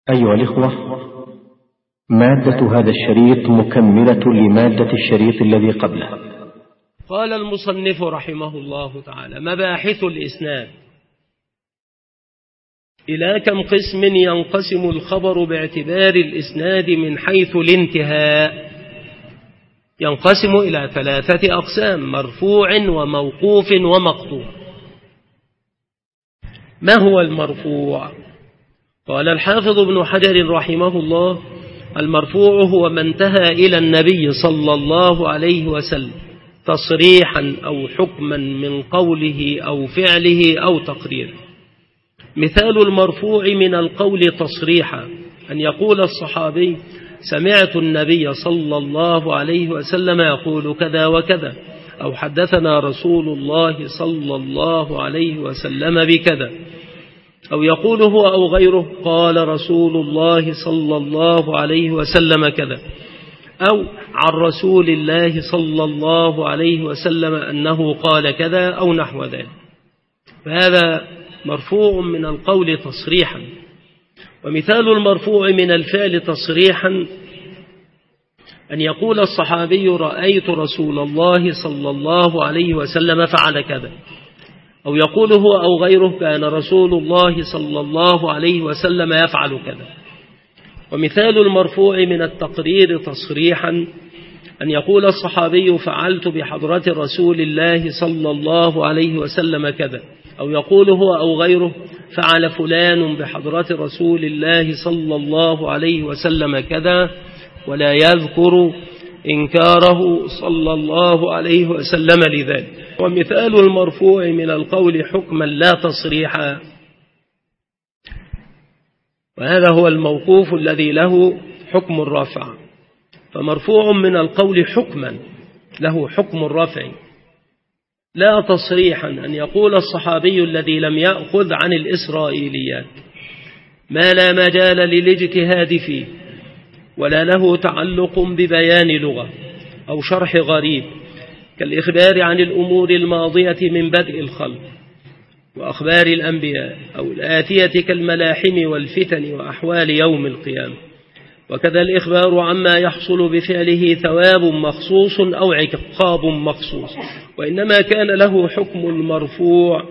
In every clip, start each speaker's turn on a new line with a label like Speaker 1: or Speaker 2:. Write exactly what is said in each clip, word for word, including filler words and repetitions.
Speaker 1: أيها الإخوة، مادة هذا الشريط مكملة لمادة الشريط الذي قبله.
Speaker 2: قال المصنف رحمه الله تعالى: مباحث الإسناد. إلى كم قسم ينقسم الخبر باعتبار الإسناد من حيث الانتهاء؟ ينقسم إلى ثلاثة أقسام: مرفوع وموقوف ومقطوع. ما هو المرفوع؟ قال الحافظ ابن حجر رحمه الله: المرفوع هو ما انتهى إلى النبي صلى الله عليه وسلم تصريحا أو حكما من قوله أو فعله أو تقريره. مثال المرفوع من القول تصريحا أن يقول الصحابي: سمعت النبي صلى الله عليه وسلم يقول كذا وكذا، أو حدثنا رسول الله صلى الله عليه وسلم بكذا، أو يقول هو أو غيره قال رسول الله صلى الله عليه وسلم كذا، أو عن رسول الله صلى الله عليه وسلم أنه قال كذا أو نحو ذلك. فهذا مرفوع من القول تصريحا. ومثال المرفوع من الفعل تصريحا أن يقول الصحابي: رأيت رسول الله صلى الله عليه وسلم فعل كذا، أو يقول هو أو غيره كان رسول الله صلى الله عليه وسلم يفعل كذا. ومثال المرفوع من التقرير تصريحا أن يقول الصحابي: فعلت بحضرة رسول الله صلى الله عليه وسلم كذا، أو يقول هو أو غيره فعل فلان بحضرة رسول الله صلى الله عليه وسلم كذا، ولا يذكر إنكاره صلى الله عليه وسلم لذلك. ومثال المرفوع من القول حكما لا تصريحا، وهذا هو الموقوف الذي له حكم الرفع. فمرفوع من القول حكما له حكم الرفع لا تصريحا أن يقول الصحابي الذي لم يأخذ عن الإسرائيليات ما لا مجال للاجتهاد فيه ولا له تعلق ببيان لغة أو شرح غريب، كالإخبار عن الأمور الماضية من بدء الخلق وأخبار الأنبياء، أو الآتية كالملاحم والفتن وأحوال يوم القيامة. وكذا الإخبار عما يحصل بفعله ثواب مخصوص أو عقاب مخصوص. وإنما كان له حكم المرفوع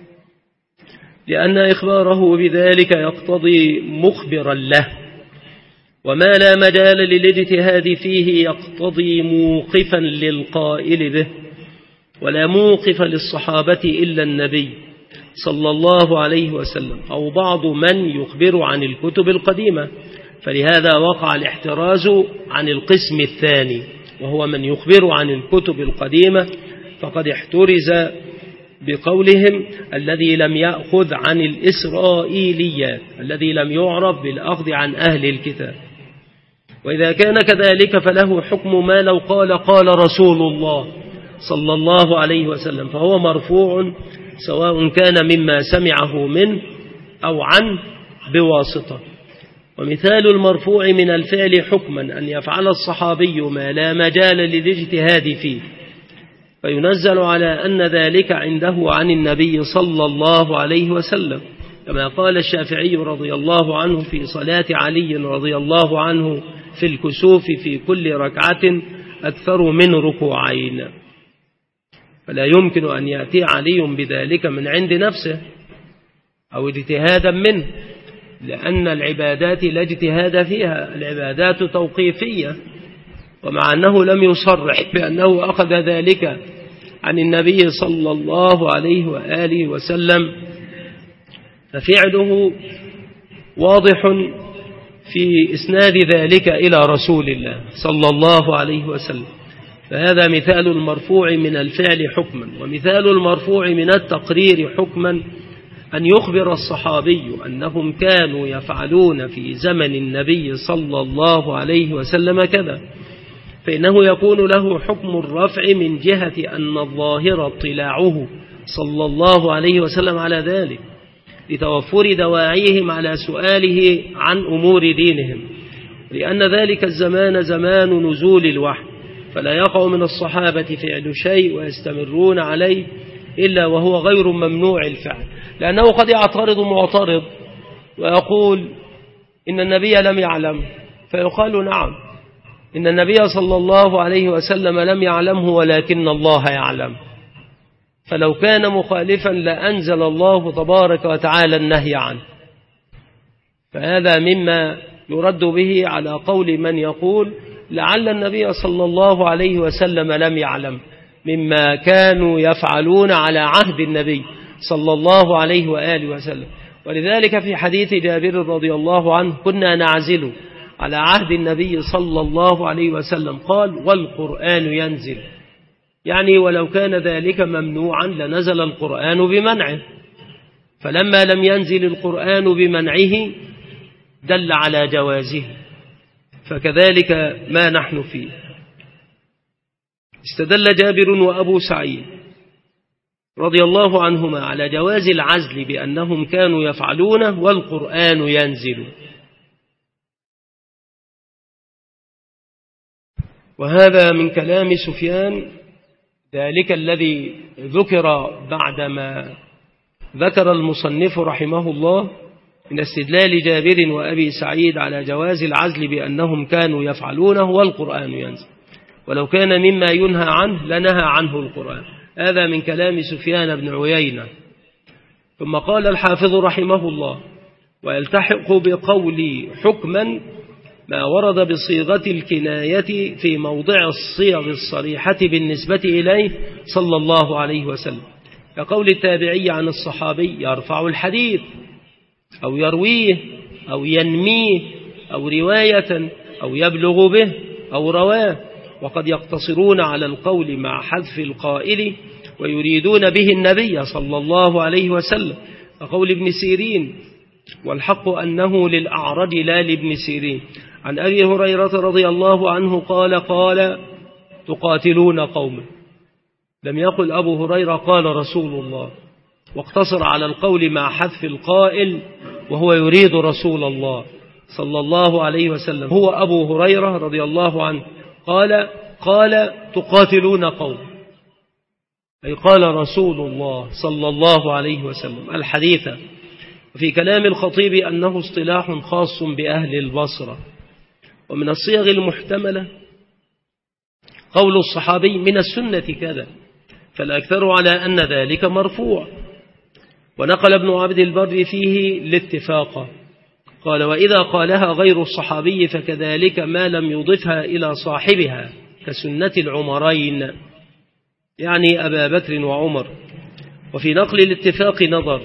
Speaker 2: لأن إخباره بذلك يقتضي مخبرا له، وما لا مجال للاجتهاد فيه يقتضي موقفا للقائل به، ولا موقف للصحابة إلا النبي صلى الله عليه وسلم أو بعض من يخبر عن الكتب القديمة. فلهذا وقع الاحتراز عن القسم الثاني، وهو من يخبر عن الكتب القديمة، فقد احترز بقولهم الذي لم يأخذ عن الإسرائيليات، الذي لم يعرف بالأخذ عن أهل الكتاب. وإذا كان كذلك فله حكم ما لو قال قال رسول الله صلى الله عليه وسلم، فهو مرفوع سواء كان مما سمعه منه أو عن بواسطة. ومثال المرفوع من الفعل حكما أن يفعل الصحابي ما لا مجال للاجتهاد فيه فينزل على أن ذلك عنده عن النبي صلى الله عليه وسلم، كما قال الشافعي رضي الله عنه في صلاة علي رضي الله عنه في الكسوف في كل ركعة أكثر من ركوعين. فلا يمكن أن يأتي علي بذلك من عند نفسه أو اجتهادا منه، لأن العبادات لا اجتهاد فيها، العبادات توقيفية. ومع أنه لم يصرح بأنه أخذ ذلك عن النبي صلى الله عليه وآله وسلم، ففعله واضح في إسناد ذلك إلى رسول الله صلى الله عليه وسلم. فهذا مثال المرفوع من الفعل حكما. ومثال المرفوع من التقرير حكما أن يخبر الصحابي أنهم كانوا يفعلون في زمن النبي صلى الله عليه وسلم كذا، فإنه يكون له حكم الرفع من جهة أن الظاهر اطلاعه صلى الله عليه وسلم على ذلك، لتوفر دواعيهم على سؤاله عن أمور دينهم، لأن ذلك الزمان زمان نزول الوحي، فلا يقع من الصحابة فعل شيء ويستمرون عليه إلا وهو غير ممنوع الفعل، لأنه قد يعترض معترض ويقول إن النبي لم يعلم، فيقال نعم إن النبي صلى الله عليه وسلم لم يعلمه ولكن الله يعلم. فلو كان مخالفا لأنزل الله تبارك وتعالى النهي عنه. فهذا مما يرد به على قول من يقول لعل النبي صلى الله عليه وسلم لم يعلم مما كانوا يفعلون على عهد النبي صلى الله عليه وآله وسلم. ولذلك في حديث جابر رضي الله عنه كنا نعزل على عهد النبي صلى الله عليه وسلم قال والقرآن ينزل، يعني ولو كان ذلك ممنوعا لنزل القرآن بمنعه، فلما لم ينزل القرآن بمنعه دل على جوازه، فكذلك ما نحن فيه. استدل جابر وأبو سعيد رضي الله عنهما على جواز العزل بأنهم كانوا يفعلونه والقرآن ينزل. وهذا من كلام سفيان ذلك الذي ذكر بعدما ذكر المصنف رحمه الله من استدلال جابر وأبي سعيد على جواز العزل بأنهم كانوا يفعلونه والقرآن ينزل، ولو كان مما ينهى عنه لنهى عنه القرآن. هذا من كلام سفيان بن عيينة. ثم قال الحافظ رحمه الله ويلتحق بقول حكما ما ورد بصيغة الكناية في موضع الصيغ الصريحة بالنسبة إليه صلى الله عليه وسلم، كقول التابعي عن الصحابي يرفع الحديث أو يرويه أو ينميه أو رواية أو يبلغ به أو رواه. وقد يقتصرون على القول مع حذف القائل ويريدون به النبي صلى الله عليه وسلم، كقول ابن سيرين والحق أنه للأعرج لا لابن سيرين. عن أبي هريرة رضي الله عنه قال قال تقاتلون قوما، لم يقل أبو هريرة قال رسول الله، واقتصر على القول مع حذف القائل وهو يريد رسول الله صلى الله عليه وسلم. هو أبو هريرة رضي الله عنه قال قال تقاتلون قوم، أي قال رسول الله صلى الله عليه وسلم الحديث. وفي كلام الخطيب أنه اصطلاح خاص بأهل البصرة. ومن الصيغ المحتملة قول الصحابي من السنة كذا، فالأكثر على أن ذلك مرفوع. ونقل ابن عبد البر فيه الاتفاق، قال وإذا قالها غير الصحابي فكذلك ما لم يضفها إلى صاحبها كسنة العمرين، يعني أبا بكر وعمر. وفي نقل الاتفاق نظر،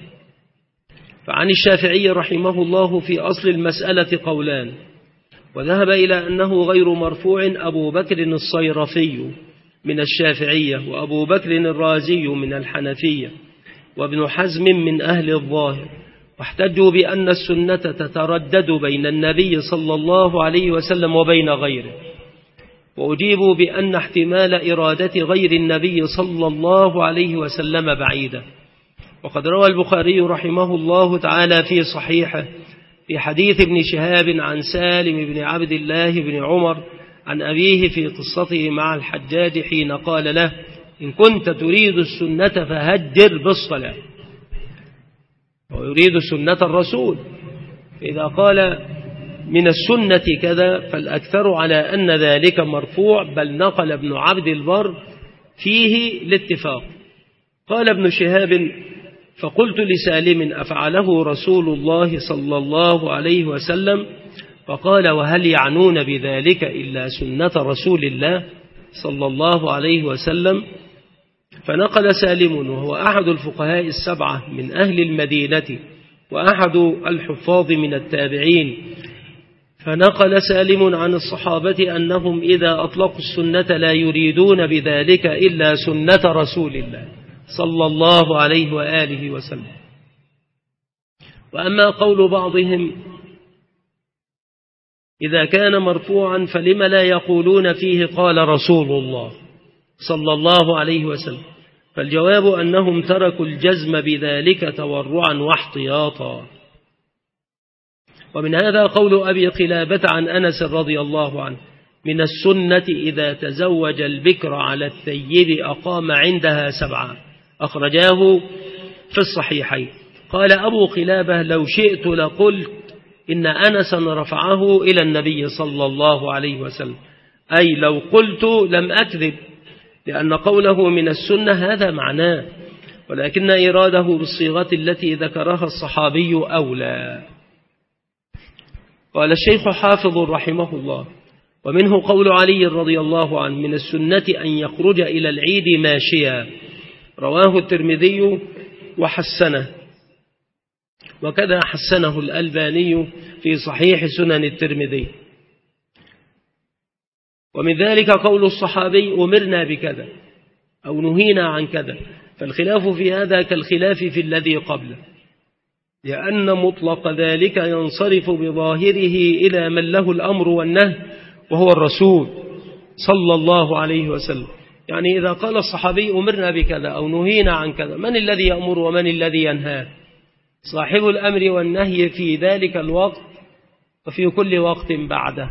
Speaker 2: فعن الشافعي رحمه الله في أصل المسألة قولان، وذهب إلى أنه غير مرفوع أبو بكر الصيرفي من الشافعية وأبو بكر الرازي من الحنفية وابن حزم من أهل الظاهر، واحتجوا بأن السنة تتردد بين النبي صلى الله عليه وسلم وبين غيره، وأجيبوا بأن احتمال إرادة غير النبي صلى الله عليه وسلم بعيدة. وقد روى البخاري رحمه الله تعالى في صحيحه في حديث ابن شهاب عن سالم بن عبد الله بن عمر عن أبيه في قصته مع الحجاج حين قال له إن كنت تريد السنة فهجر بالصلاة، ويريد سنة الرسول. إذا قال من السنة كذا فالأكثر على أن ذلك مرفوع، بل نقل ابن عبد البر فيه الاتفاق. قال ابن شهاب فقلت لسالم أفعله رسول الله صلى الله عليه وسلم؟ فقال وهل يعنون بذلك إلا سنة رسول الله صلى الله عليه وسلم؟ فنقل سالم وهو أحد الفقهاء السبعة من أهل المدينة وأحد الحفاظ من التابعين، فنقل سالم عن الصحابة أنهم إذا أطلقوا السنة لا يريدون بذلك إلا سنة رسول الله صلى الله عليه وآله وسلم. وأما قول بعضهم إذا كان مرفوعا فلم لا يقولون فيه قال رسول الله صلى الله عليه وسلم؟ فالجواب أنهم تركوا الجزم بذلك تورعا واحتياطا. ومن هذا قول أبي قلابة عن أنس رضي الله عنه من السنة إذا تزوج البكر على الثيب أقام عندها سبعة، أخرجاه في الصحيحين. قال أبو قلابة لو شئت لقلت إن أنسا رفعه إلى النبي صلى الله عليه وسلم، أي لو قلت لم أكذب، لأن قوله من السنة هذا معناه، ولكن إراده بالصيغة التي ذكرها الصحابي أولى. قال الشيخ حافظ رحمه الله: ومنه قول علي رضي الله عنه: من السنة أن يخرج إلى العيد ماشيا، رواه الترمذي وحسنه، وكذا حسنه الألباني في صحيح سنن الترمذي. ومن ذلك قول الصحابي: أمرنا بكذا أو نهينا عن كذا، فالخلاف في هذا كالخلاف في الذي قبله، لأن مطلق ذلك ينصرف بظاهره إلى من له الأمر والنهي وهو الرسول صلى الله عليه وسلم. يعني إذا قال الصحابي أمرنا بكذا أو نهينا عن كذا، من الذي يأمر ومن الذي ينهى؟ صاحب الأمر والنهي في ذلك الوقت وفي كل وقت بعده،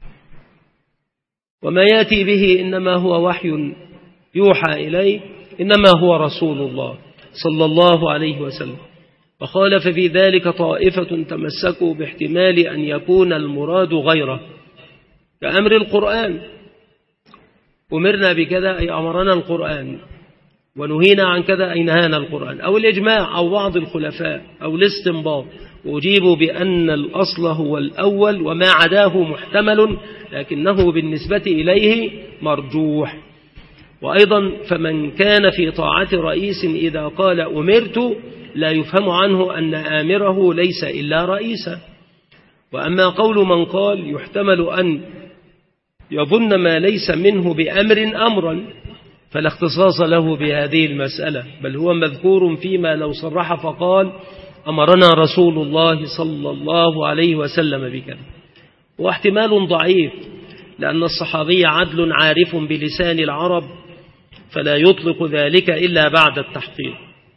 Speaker 2: وما يأتي به إنما هو وحي يوحى إليه، إنما هو رسول الله صلى الله عليه وسلم. وخالف في ذلك طائفة تمسكوا باحتمال أن يكون المراد غيره، كأمر القرآن: أمرنا بكذا أي أمرنا القرآن، ونهينا عن كذا أي نهانا القرآن، أو الإجماع أو بعض الخلفاء أو الاستنباط. وأجيبوا بأن الأصل هو الأول، وما عداه محتمل لكنه بالنسبة إليه مرجوح. وأيضا فمن كان في طاعة رئيس إذا قال أمرت لا يفهم عنه أن آمره ليس إلا رئيسا. وأما قول من قال يحتمل أن يظن ما ليس منه بأمر أمرا، فلا اختصاص له بهذه المسألة، بل هو مذكور فيما لو صرح فقال أمرنا رسول الله صلى الله عليه وسلم بكذا. واحتمال ضعيف، لأن الصحابي عدل عارف بلسان العرب، فلا يطلق ذلك إلا بعد التحقيق.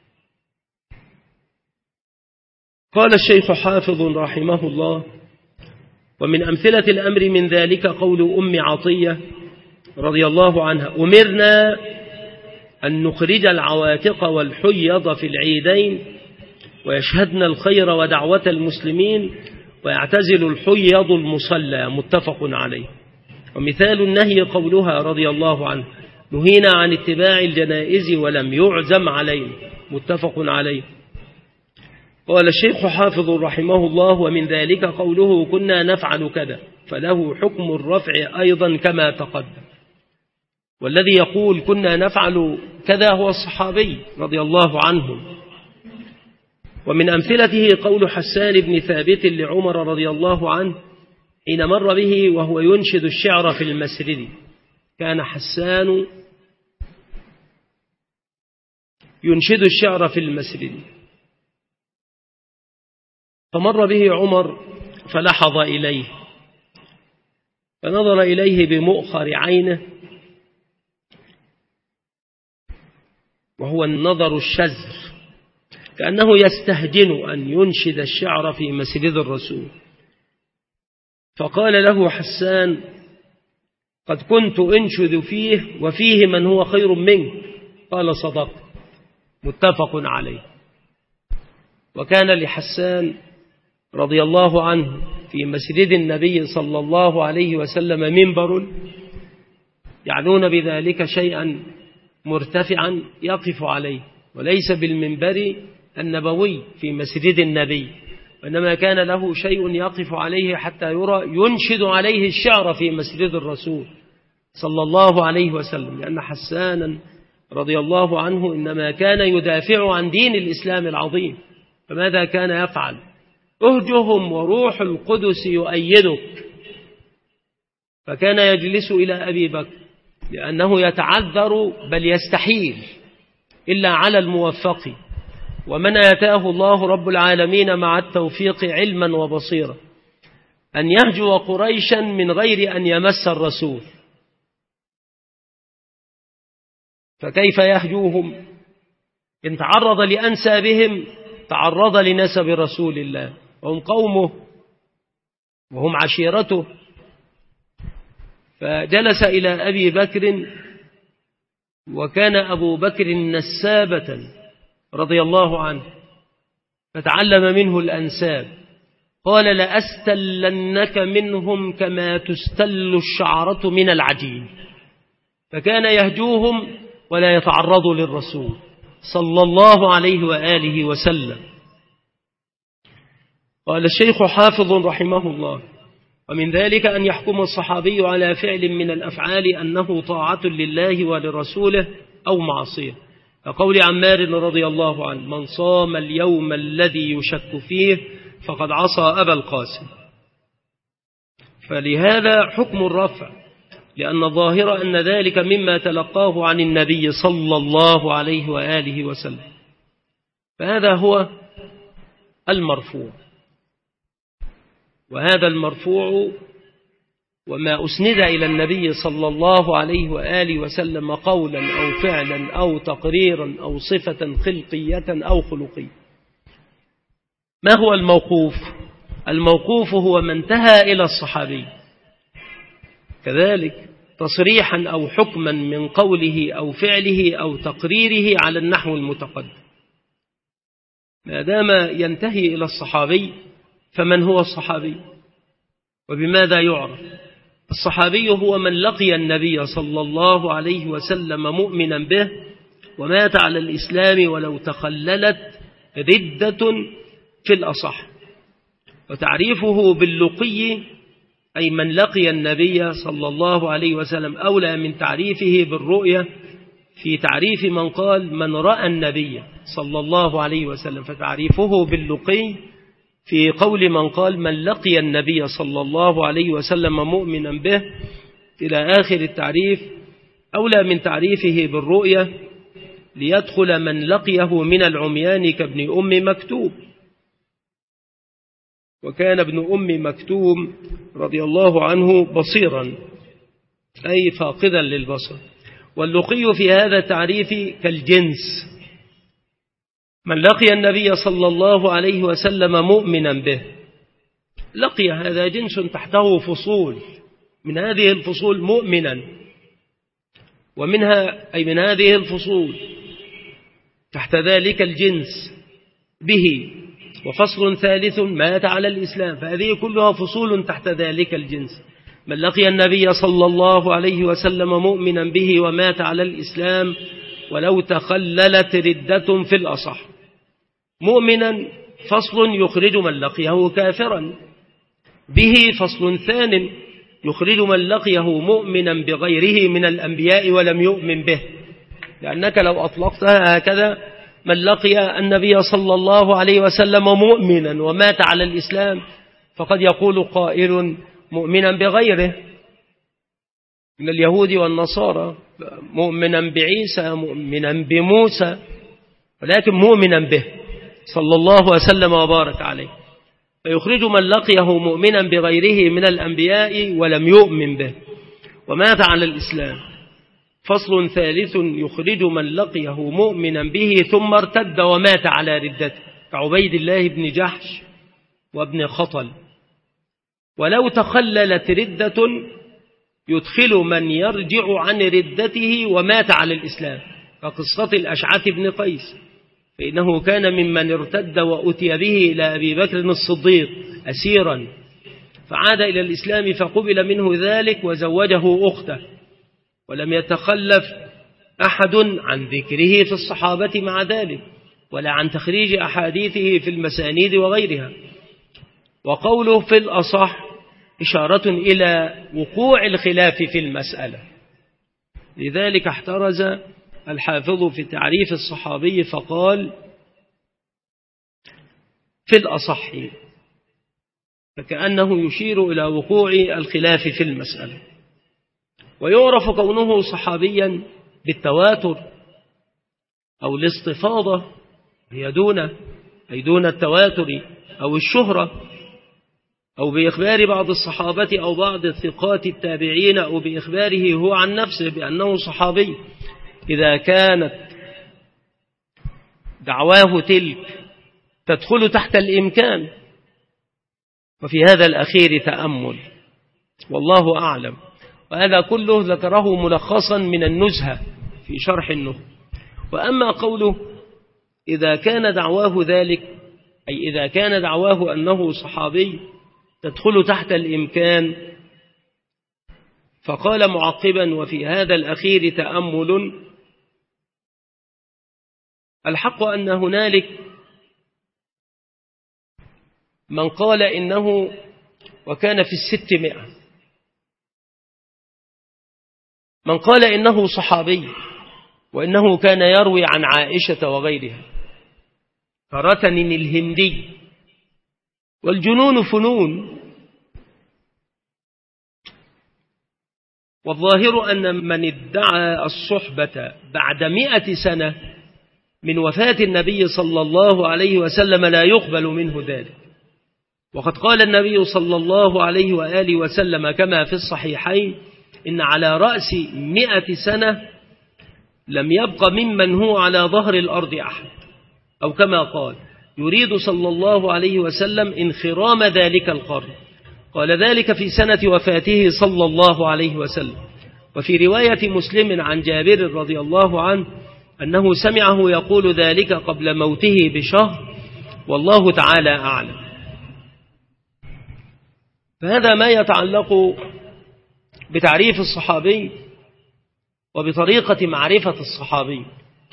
Speaker 2: قال الشيخ حافظ رحمه الله: ومن أمثلة الأمر من ذلك قول أم عطية رضي الله عنها: أمرنا أن نخرج العواتق والحيض في العيدين ويشهدن الخير ودعوة المسلمين ويعتزل الحيض المصلى، متفق عليه. ومثال النهي قولها رضي الله عنه: نهينا عن اتباع الجنائز ولم يعزم علينا، متفق عليه. قال الشيخ حافظ رحمه الله: ومن ذلك قوله كنا نفعل كذا، فله حكم الرفع أيضا كما تقدم. والذي يقول كنا نفعل كذا هو الصحابي رضي الله عنه. ومن أمثلته قول حسان بن ثابت لعمر رضي الله عنه حين مر به وهو ينشد الشعر في المسجد. كان حسان ينشد الشعر في المسجد، فمر به عمر فلحظ إليه، فنظر إليه بمؤخر عينه، وهو النظر الشزر، كأنه يستهجن أن ينشد الشعر في مسجد الرسول. فقال له حسان: قد كنت أنشد فيه وفيه من هو خير منك. قال: صدق، متفق عليه. وكان لحسان رضي الله عنه في مسجد النبي صلى الله عليه وسلم منبر يعنون بذلك شيئا مرتفعا يقف عليه، وليس بالمنبر النبوي في مسجد النبي، وإنما كان له شيء يقف عليه حتى يرى ينشد عليه الشعر في مسجد الرسول صلى الله عليه وسلم، لأن حسانا رضي الله عنه إنما كان يدافع عن دين الإسلام العظيم. فماذا كان يفعل؟ اهجهم وروح القدس يؤيدك. فكان يجلس إلى أبي بكر لأنه يتعذر بل يستحيل إلا على الموفق، ومن آتاه الله رب العالمين مع التوفيق علما وبصيرا أن يهجو قريشا من غير أن يمس الرسول. فكيف يهجوهم؟ إن تعرض لأنسابهم تعرض لنسب رسول الله، وهم قومه وهم عشيرته. فجلس إلى أبي بكر، وكان أبو بكر نسابة رضي الله عنه، فتعلم منه الأنساب، قال لأستلنك منهم كما تستل الشعرة من العجين. فكان يهجوهم ولا يتعرض للرسول صلى الله عليه وآله وسلم. قال الشيخ حافظ رحمه الله: ومن ذلك أن يحكم الصحابي على فعل من الأفعال أنه طاعة لله ولرسوله أو معصية، كقول عمار رضي الله عنه: من صام اليوم الذي يشك فيه فقد عصى أبا القاسم. فلهذا حكم الرفع، لأن الظاهر أن ذلك مما تلقاه عن النبي صلى الله عليه وآله وسلم، فهذا هو المرفوع. وهذا المرفوع وما أسند إلى النبي صلى الله عليه وآله وسلم قولا أو فعلا أو تقريرا أو صفة خلقية أو خلقية. ما هو الموقوف؟ الموقوف هو ما انتهى إلى الصحابي، كذلك تصريحا أو حكما من قوله أو فعله أو تقريره على النحو المتقدم. ما دام ينتهي إلى الصحابي فمن هو الصحابي وبماذا يعرف؟ الصحابي هو من لقي النبي صلى الله عليه وسلم مؤمنا به ومات على الإسلام ولو تخللت ردة في الأصح. وتعريفه باللقي أي من لقي النبي صلى الله عليه وسلم أولى من تعريفه بالرؤية في تعريف من قال من رأى النبي صلى الله عليه وسلم. فتعريفه باللقي في قول من قال من لقي النبي صلى الله عليه وسلم مؤمنا به إلى آخر التعريف أولى من تعريفه بالرؤية، ليدخل من لقيه من العميان كابن أم مكتوم. وكان ابن أم مكتوم رضي الله عنه بصيرا أي فاقدا للبصر. واللقي في هذا التعريف كالجنس، من لقي النبي صلى الله عليه وسلم مؤمنا به. لقي هذا جنس تحته فصول، من هذه الفصول مؤمنا، ومنها أي من هذه الفصول تحت ذلك الجنس به، وفصل ثالث مات على الإسلام. فهذه كلها فصول تحت ذلك الجنس. من لقي النبي صلى الله عليه وسلم مؤمنا به ومات على الإسلام ولو تخللت ردة في الأصح. مؤمنا فصل يخرج من لقيه كافرا، به فصل ثان يخرج من لقيه مؤمنا بغيره من الأنبياء ولم يؤمن به، لأنك لو أطلقتها هكذا من لقي النبي صلى الله عليه وسلم مؤمنا ومات على الإسلام فقد يقول قائل مؤمنا بغيره من اليهود والنصارى، مؤمنا بعيسى، مؤمنا بموسى، ولكن مؤمنا به صلى الله وسلم وبارك عليه. فيخرج من لقيه مؤمنا بغيره من الأنبياء ولم يؤمن به ومات على الإسلام. فصل ثالث يخرج من لقيه مؤمنا به ثم ارتد ومات على ردته، كعبيد الله بن جحش وابن خطل. ولو تخللت ردة يدخل من يرجع عن ردته ومات على الإسلام، كقصة الأشعث بن قيس، فإنه كان ممن ارتد وأتي به إلى أبي بكر الصديق أسيرا، فعاد إلى الإسلام فقبل منه ذلك وزوجه أخته، ولم يتخلف أحد عن ذكره في الصحابة مع ذلك، ولا عن تخريج أحاديثه في المسانيد وغيرها. وقوله في الأصح إشارة إلى وقوع الخلاف في المسألة، لذلك احترز الحافظ في تعريف الصحابي فقال في الأصح، فكأنه يشير إلى وقوع الخلاف في المسألة. ويعرف كونه صحابيا بالتواتر أو الاستفاضة، هي دون أي دون التواتر أو الشهرة، أو بإخبار بعض الصحابة أو بعض الثقات التابعين، أو بإخباره هو عن نفسه بأنه صحابي، إذا كانت دعواه تلك تدخل تحت الإمكان. وفي هذا الأخير تأمل والله أعلم. وهذا كله ذكره ملخصا من النزهة في شرح النخبة. وأما قوله إذا كان دعواه ذلك أي إذا كان دعواه أنه صحابي تدخل تحت الإمكان. فقال معقبا: وفي هذا الأخير تأمل. الحق أن هنالك من قال إنه وكان في الستمائة، من قال إنه صحابي وإنه كان يروي عن عائشة وغيرها كرتن الهندي. والجنون فنون، والظاهر أن من ادعى الصحبة بعد مئة سنة من وفاة النبي صلى الله عليه وسلم لا يقبل منه ذلك. وقد قال النبي صلى الله عليه وآله وسلم كما في الصحيحين: إن على رأس مئة سنة لم يبق ممن هو على ظهر الأرض أحد، أو كما قال يريد صلى الله عليه وسلم انخرام ذلك القرن. قال ذلك في سنة وفاته صلى الله عليه وسلم. وفي رواية مسلم عن جابر رضي الله عنه أنه سمعه يقول ذلك قبل موته بشهر، والله تعالى أعلم. فهذا ما يتعلق بتعريف الصحابي وبطريقة معرفة الصحابي.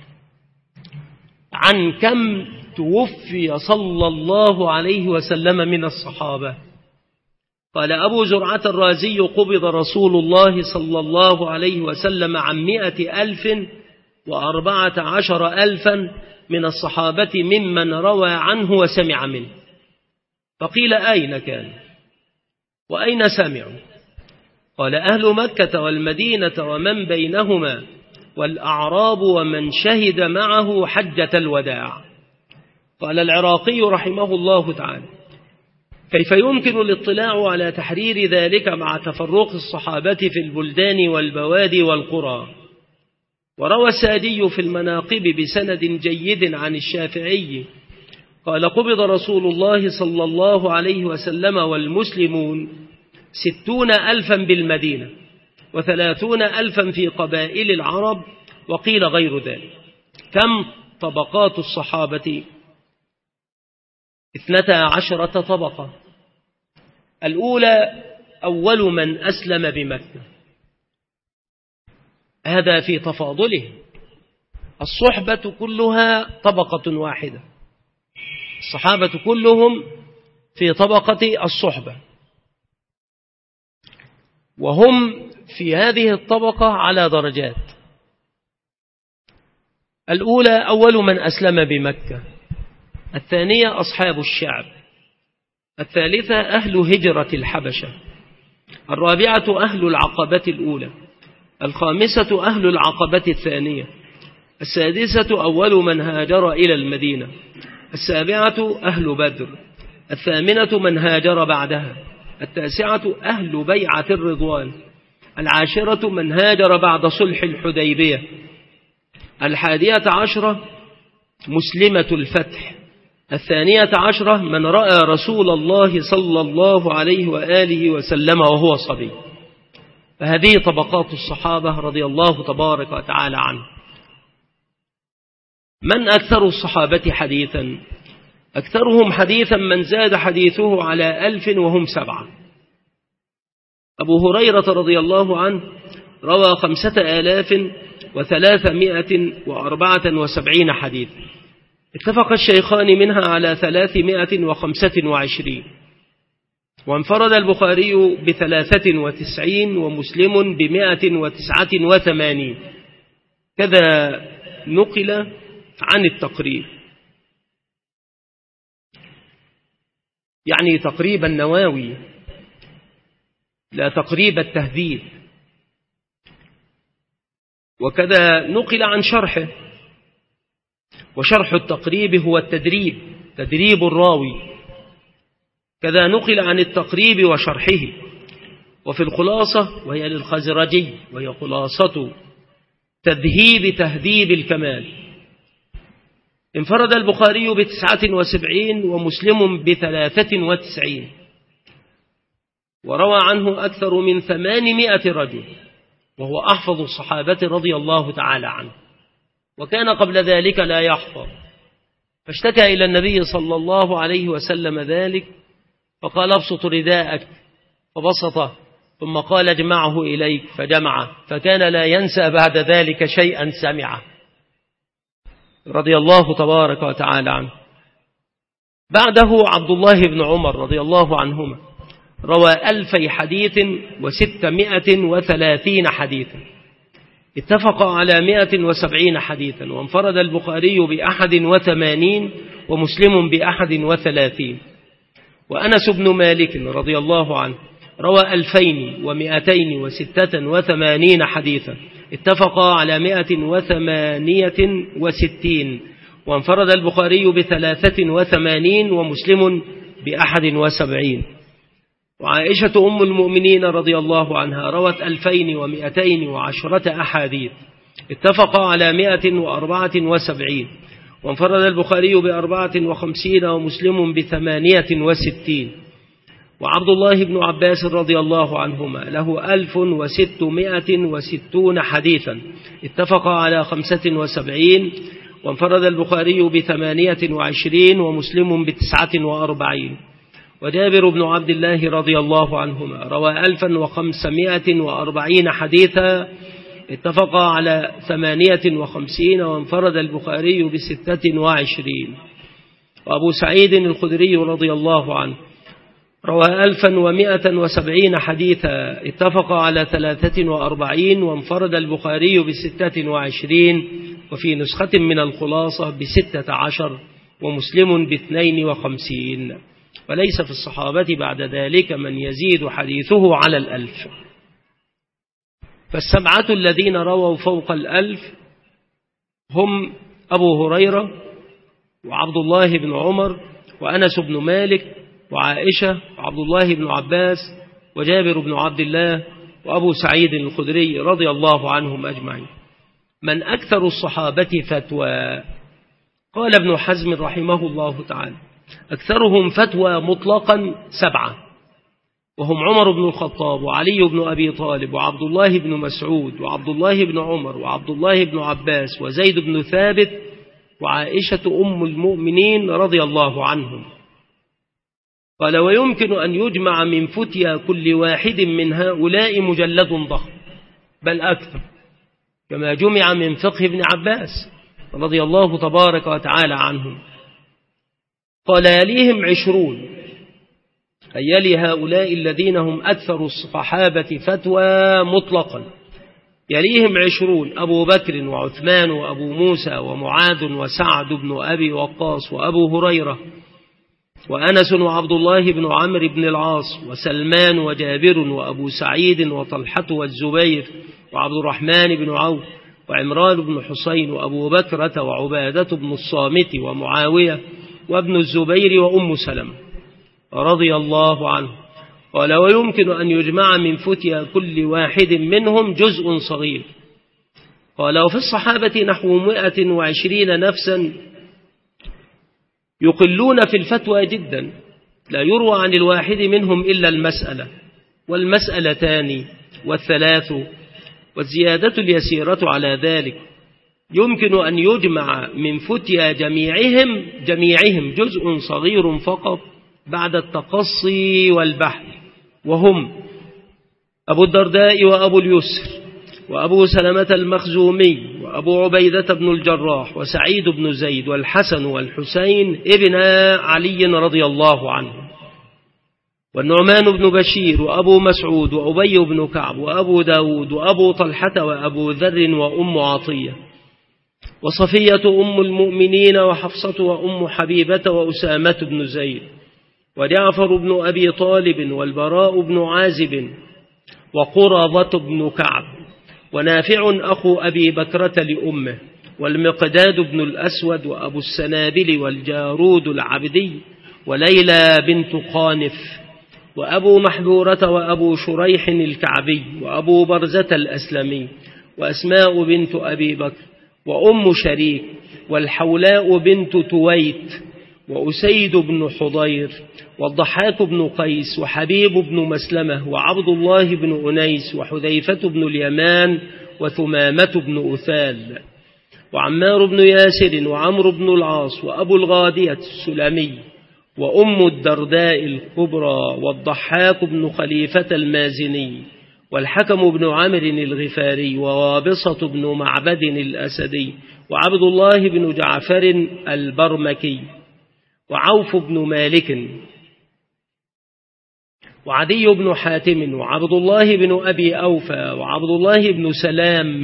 Speaker 2: عن كم توفي صلى الله عليه وسلم من الصحابة؟ قال أبو زرعة الرازي: قبض رسول الله صلى الله عليه وسلم عن مئة ألف وأربعة عشر ألفا من الصحابة ممن روى عنه وسمع منه. فقيل: أين كان وأين سمعوا؟ قال: أهل مكة والمدينة ومن بينهما والأعراب ومن شهد معه حجة الوداع. قال العراقي رحمه الله تعالى: كيف يمكن الاطلاع على تحرير ذلك مع تفرق الصحابة في البلدان والبوادي والقرى؟ وروى السادي في المناقب بسند جيد عن الشافعي قال: قبض رسول الله صلى الله عليه وسلم والمسلمون ستون ألفا بالمدينة وثلاثون ألفا في قبائل العرب، وقيل غير ذلك. كم طبقات الصحابة؟ اثنتا عشرة طبقة. الأولى أول من أسلم بمكة، هذا في تفاضله. الصحبة كلها طبقة واحدة، الصحابة كلهم في طبقة الصحبة، وهم في هذه الطبقة على درجات. الأولى أول من أسلم بمكة، الثانية أصحاب الشعب، الثالثة أهل هجرة الحبشة، الرابعة أهل العقبة الأولى، الخامسة أهل العقبة الثانية، السادسة أول من هاجر إلى المدينة، السابعة أهل بدر، الثامنة من هاجر بعدها، التاسعة أهل بيعة الرضوان، العاشرة من هاجر بعد صلح الحديبية، الحادية عشرة مسلمة الفتح، الثانية عشرة من رأى رسول الله صلى الله عليه وآله وسلم وهو صبي. فهذه طبقات الصحابة رضي الله تبارك وتعالى عنه. من أكثر الصحابة حديثا؟ أكثرهم حديثا من زاد حديثه على ألف وهم سبعة. أبو هريرة رضي الله عنه روى خمسة آلاف وثلاثمائة وأربعة وسبعين حديث، اتفق الشيخان منها على ثلاثمائة وخمسة وعشرين، وانفرد البخاري بثلاثة وتسعين ومسلم بمائة وتسعة وثمانين. كذا نقل عن التقريب، يعني تقريب النووي لا تقريب التهذيب. وكذا نقل عن شرحه، وشرح التقريب هو التدريب، تدريب الراوي. كذا نقل عن التقريب وشرحه. وفي الخلاصة، وهي للخزرجي، وهي خلاصة تذهيب تهذيب الكمال، انفرد البخاري بتسعة وسبعين ومسلم بثلاثة وتسعين، وروى عنه أكثر من ثمانمائة رجل، وهو أحفظ الصحابة رضي الله تعالى عنه، وكان قبل ذلك لا يحفظ، فاشتكى إلى النبي صلى الله عليه وسلم ذلك، فقال ابسط رداءك، فبسطه، ثم قال اجمعه إليك، فجمعه، فكان لا ينسى بعد ذلك شيئا سمعه رضي الله تبارك وتعالى عنه. بعده عبد الله بن عمر رضي الله عنهما روى ألفي حديث وستمائة وثلاثين حديثا، اتفق على مائة وسبعين حديثا، وانفرد البخاري بأحد وثمانين ومسلم بأحد وثلاثين. وأنس بن مالك رضي الله عنه روى ألفين ومائتين وستة وثمانين حديثا، اتفق على مائة وثمانية وستين، وانفرد البخاري بثلاثة وثمانين ومسلم بأحد وسبعين. وعائشة أم المؤمنين رضي الله عنها روت ألفين ومائتين وعشرة أحاديث، اتفق على مائة وأربعة وسبعين، وانفرد البخاري بأربعة وخمسين ومسلم بثمانية وستين. وعبد الله بن عباس رضي الله عنهما له ألف وستمائة وستون حديثا، اتفق على خمسة وسبعين، وانفرد البخاري بثمانية وعشرين ومسلم بتسعة وأربعين. وجابر بن عبد الله رضي الله عنهما روى ألفا وخمسمائة وأربعين حديثا، اتفق على ثمانية وخمسين، وانفرد البخاري بستة وعشرين. وأبو سعيد الخدري رضي الله عنه روى ألفا ومائة وسبعين حديثا، اتفق على ثلاثة وأربعين، وانفرد البخاري بستة وعشرين، وفي نسخة من الخلاصة بستة عشر، ومسلم باثنين وخمسين. وليس في الصحابة بعد ذلك من يزيد حديثه على الألف. فالسبعة الذين رووا فوق الألف هم أبو هريرة وعبد الله بن عمر وأنس بن مالك وعائشة وعبد الله بن عباس وجابر بن عبد الله وأبو سعيد الخدري رضي الله عنهم أجمعين. من أكثر الصحابة فتوى؟ قال ابن حزم رحمه الله تعالى: أكثرهم فتوى مطلقا سبعة، وهم عمر بن الخطاب وعلي بن أبي طالب وعبد الله بن مسعود وعبد الله بن عمر وعبد الله بن عباس وزيد بن ثابت وعائشة أم المؤمنين رضي الله عنهم. قال: ويمكن أن يجمع من فتيا كل واحد من هؤلاء مجلد ضخم، بل أكثر، كما جمع من فقه ابن عباس رضي الله تبارك وتعالى عنهم. قال: يليهم عشرون، أي يلي هؤلاء الذين هم أكثر الصحابة فتوى مطلقا، يليهم عشرون: أبو بكر وعثمان وأبو موسى ومعاذ وسعد بن أبي وقاص وأبو هريرة وأنس وعبد الله بن عمرو بن العاص وسلمان وجابر وأبو سعيد وطلحة والزبير وعبد الرحمن بن عوف وعمران بن حسين وأبو بكرة وعبادة بن الصامت ومعاوية وابن الزبير وأم سلمة رضي الله عنه. قال: ويمكن أن يجمع من فتيا كل واحد منهم جزء صغير. قال: وفي الصحابة نحو مئة وعشرين نفسا يقلون في الفتوى جدا، لا يروى عن الواحد منهم إلا المسألة والمسألتان والثلاث، والزيادة اليسيرة على ذلك. يمكن أن يجمع من فتيا جميعهم جميعهم جزء صغير فقط بعد التقصي والبحث، وهم أبو الدرداء وأبو اليسر وأبو سلمة المخزومي وأبو عبيدة بن الجراح وسعيد بن زيد والحسن والحسين ابن علي رضي الله عنه، والنعمان بن بشير وأبو مسعود وأبي بن كعب وأبو داود وأبو طلحة وأبو ذر وأم عطية وصفية أم المؤمنين وحفصة وأم حبيبة وأسامة بن زيد وجعفر بن أبي طالب والبراء بن عازب وقرظة بن كعب ونافع أخو أبي بكرة لأمه والمقداد بن الأسود وأبو السنابل والجارود العبدي وليلى بنت قانف وأبو محذورة وأبو شريح الكعبي وأبو برزة الأسلمي وأسماء بنت أبي بكر وأم شريك والحولاء بنت تويت وأسيد بن حضير والضحاك بن قيس وحبيب بن مسلمة وعبد الله بن أنيس وحذيفة بن اليمان وثمامة بن أثال وعمار بن ياسر وعمرو بن العاص وأبو الغادية السلمي وأم الدرداء الكبرى والضحاك بن خليفة المازني والحكم بن عامر الغفاري ووابصة بن معبد الأسدي وعبد الله بن جعفر البرمكي وعوف بن مالك وعدي بن حاتم وعبد الله بن أبي أوفى وعبد الله بن سلام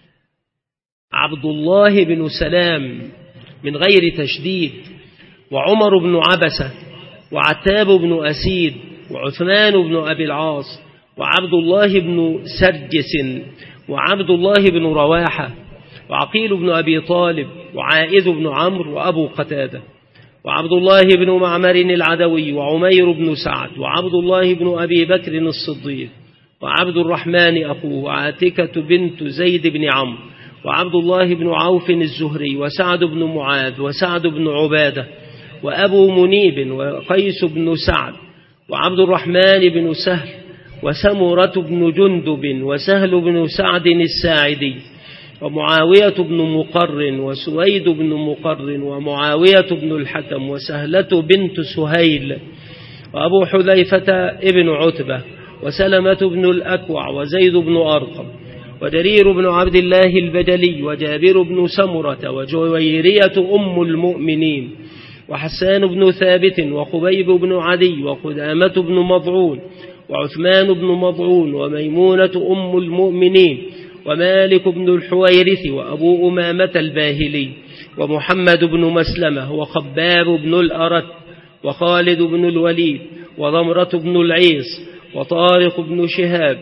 Speaker 2: عبد الله بن سلام من غير تشديد وعمر بن عبسة وعتاب بن أسيد وعثمان بن أبي العاص وعبد الله بن سرجس وعبد الله بن رواحة وعقيل بن أبي طالب وعائذ بن عمرو وأبو قتادة وعبد الله بن معمر العدوي وعمير بن سعد وعبد الله بن أبي بكر الصديق وعبد الرحمن أخوه وعاتكة بنت زيد بن عمرو وعبد الله بن عوف الزهري وسعد بن معاذ وسعد بن عبادة وأبو منيب وقيس بن سعد وعبد الرحمن بن سهل وسمرة بن جندب وسهل بن سعد الساعدي ومعاوية بن مقرن وسويد بن مقرن ومعاوية بن الحكم وسهلة بنت سهيل وأبو حذيفة ابن عتبة وسلمة بن الأكوع وزيد بن أرقم وجرير بن عبد الله البجلي وجابر بن سمرة وجويرية أم المؤمنين وحسان بن ثابت وخبيب بن عدي وقدامة بن مضعون وعثمان بن مضعون وميمونة أم المؤمنين ومالك بن الحويرث وأبو أمامة الباهلي ومحمد بن مسلمة وخباب بن الأرت وخالد بن الوليد وضمرة بن العيس وطارق بن شهاب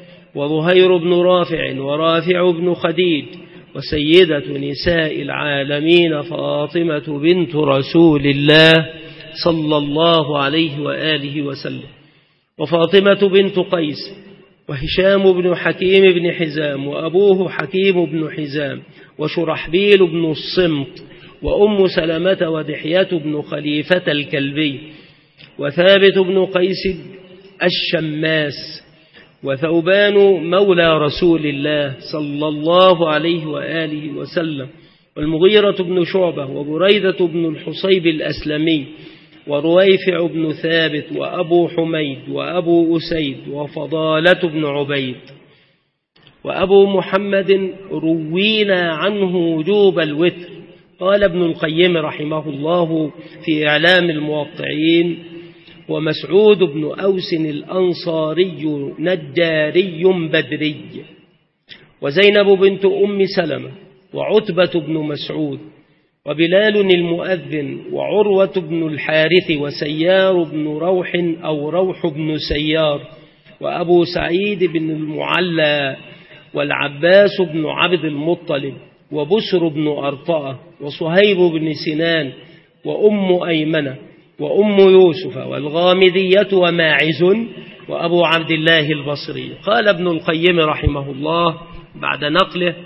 Speaker 2: وظهير بن رافع ورافع بن خديج وسيدة نساء العالمين فاطمة بنت رسول الله صلى الله عليه وآله وسلم وفاطمة بنت قيس وهشام بن حكيم بن حزام وأبوه حكيم بن حزام وشرحبيل بن الصمت وأم سلمة ودحية بن خليفة الكلبي وثابت بن قيس الشماس وثوبان مولى رسول الله صلى الله عليه وآله وسلم والمغيرة بن شعبة وبريدة بن الحصيب الأسلمي ورويفع بن ثابت وأبو حميد وأبو أسيد وفضالة بن عبيد وأبو محمد روينا عنه وجوب الوتر. قال ابن القيم رحمه الله في إعلام الموقعين ومسعود بن أوس الأنصاري نجاري بدري وزينب بنت أم سلمة وعتبة بن مسعود وبلال المؤذن وعروة بن الحارث وسيار بن روح أو روح بن سيار وأبو سعيد بن المعلى والعباس بن عبد المطلب وبسر بن أرطاء وصهيب بن سنان وأم أيمنة وأم يوسف والغامدية وماعز وأبو عبد الله البصري. قال ابن القيم رحمه الله بعد نقله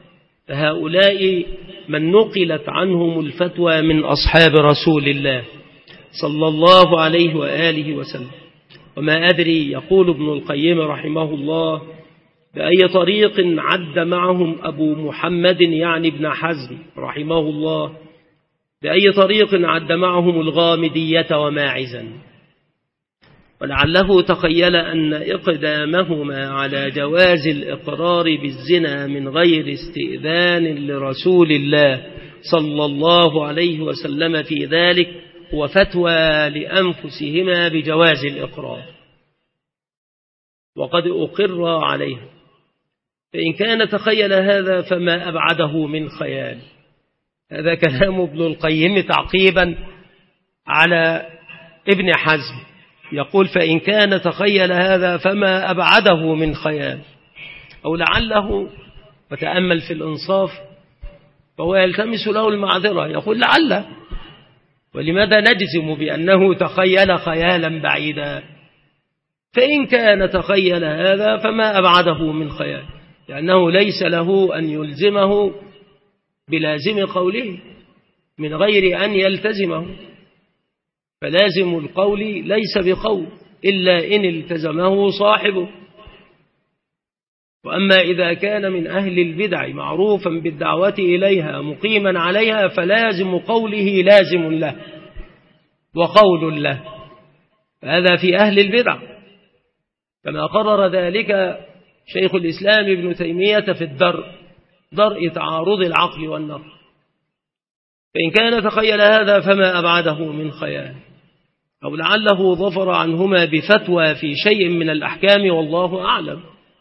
Speaker 2: فهؤلاء من نقلت عنهم الفتوى من أصحاب رسول الله صلى الله عليه وآله وسلم. وما أدري يقول ابن القيم رحمه الله بأي طريق عد معهم أبو محمد يعني ابن حزم رحمه الله بأي طريق عد معهم الغامدية وماعزا ولعله تخيل أن إقدامهما على جواز الإقرار بالزنا من غير استئذان لرسول الله صلى الله عليه وسلم في ذلك هو فتوى لأنفسهما بجواز الإقرار وقد أقر عليه. فإن كان تخيل هذا فما أبعده من خيال. هذا كلام ابن القيم تعقيبا على ابن حزم يقول فإن كان تخيل هذا فما أبعده من خيال. أو لعله وتأمل في الإنصاف فهو يلتمس له المعذرة يقول لعله. ولماذا نجزم بأنه تخيل خيالا بعيدا؟ فإن كان تخيل هذا فما أبعده من خيال لأنه ليس له أن يلزمه بلازم قوله من غير أن يلتزمه. فلازم القول ليس بقول إلا إن التزمه صاحبه. وأما إذا كان من أهل البدع معروفا بالدعوة إليها مقيما عليها فلازم قوله لازم له وقول له، فهذا في أهل البدع، كما قرر ذلك شيخ الإسلام ابن تيمية في الدرء، درء تعارض العقل والنقل. فإن كان تخيل هذا فما أبعده من خيال، أو لعله ظفر عنهما بفتوى في شيء من الأحكام والله أعلم.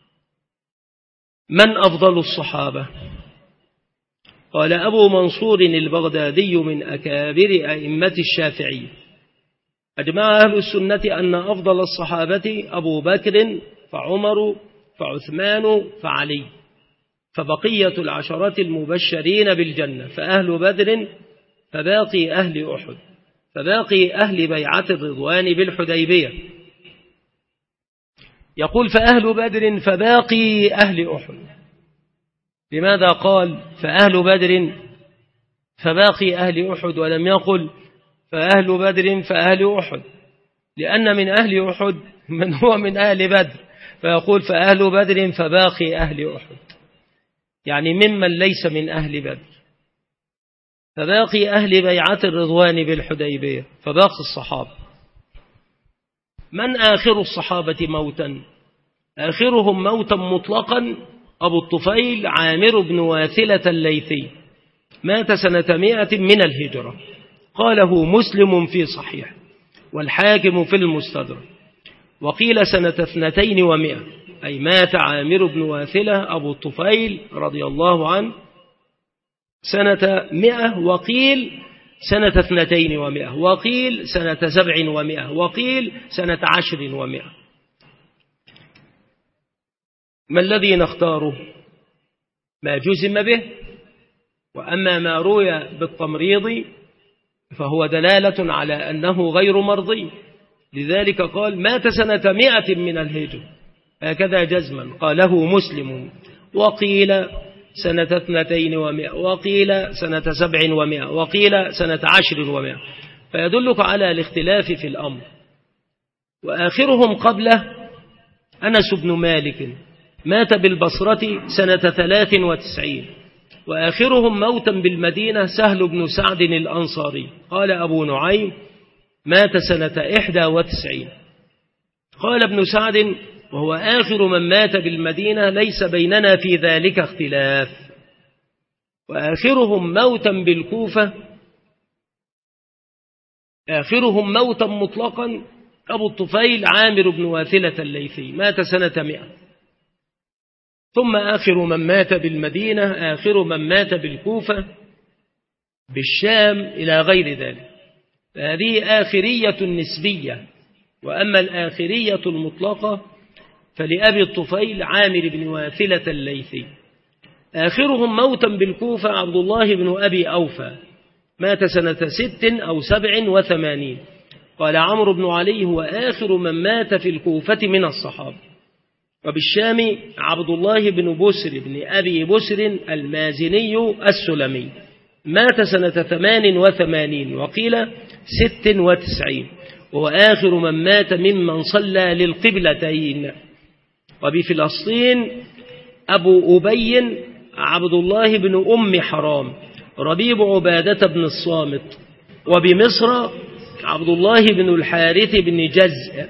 Speaker 2: من أفضل الصحابة؟ قال أبو منصور البغدادي من أكابر أئمة الشافعي: أجمع أهل السنة أن أفضل الصحابة أبو بكر فعمر فعثمان فعلي، فبقية العشرة المبشرين بالجنة، فأهل بدر فباقي أهل أحد، فباقي أهل بيعة الرضوان بالحديبية. يقول فأهل بدر فباقي أهل أحد. لماذا قال فأهل بدر فباقي أهل أحد ولم يقل فأهل بدر فأهل أحد؟ لأن من أهل أحد من هو من أهل بدر، فيقول فأهل بدر فباقي أهل أحد، يعني ممن ليس من أهل بدر. فباقي أهل بيعة الرضوان بالحديبية، فباقي الصحابة. من آخر الصحابة موتا؟ آخرهم موتا مطلقا أبو الطفيل عامر بن واثلة الليثي، مات سنة مائة من الهجرة، قاله مسلم في صحيح والحاكم في المستدرك. وقيل سنة اثنتين ومائة، أي مات عامر بن واثلة أبو الطفيل رضي الله عنه سنة مئة، وقيل سنة اثنتين ومائة، وقيل سنة سبع ومائة، وقيل سنة عشر ومائة. ما الذي نختاره؟ ما جزم به، وأما ما روي بالتمريض فهو دلالة على أنه غير مرضي، لذلك قال مات سنة مئة من الهجرة، هكذا جزما قاله مسلم. وقيل سنة اثنتين ومائة، وقيل سنة سبع ومائة، وقيل سنة عشر ومائة، فيدلك على الاختلاف في الأمر. وآخرهم قبله أنس بن مالك، مات بالبصرة سنة ثلاث وتسعين. وآخرهم موتا بالمدينة سهل بن سعد الأنصاري، قال أبو نعيم مات سنة إحدى وتسعين. قال ابن سعد وهو آخر من مات بالمدينة ليس بيننا في ذلك اختلاف. وآخرهم موتا بالكوفة، آخرهم موتا مطلقا أبو الطفيل عامر بن واثلة الليثي، مات سنة مئة. ثم آخر من مات بالمدينة آخر من مات بالكوفة بالشام إلى غير ذلك. هذه آخرية نسبية. وأما الآخرية المطلقة فلأبي الطفيل عامر بن واثلة الليثي. آخرهم موتا بالكوفة عبد الله بن أبي أوفى، مات سنة ست أو سبع وثمانين. قال عمرو بن علي هو آخر من مات في الكوفة من الصحابة. وبالشام عبد الله بن بسر بن أبي بسر المازني السلمي، مات سنة ثمان وثمانين، وقيل ست وتسعين، وهو آخر من مات ممن صلى للقبلتين. وبفلسطين أبو أبي عبد الله بن أم حرام ربيب عبادة بن الصامت. وبمصر عبد الله بن الحارث بن جزء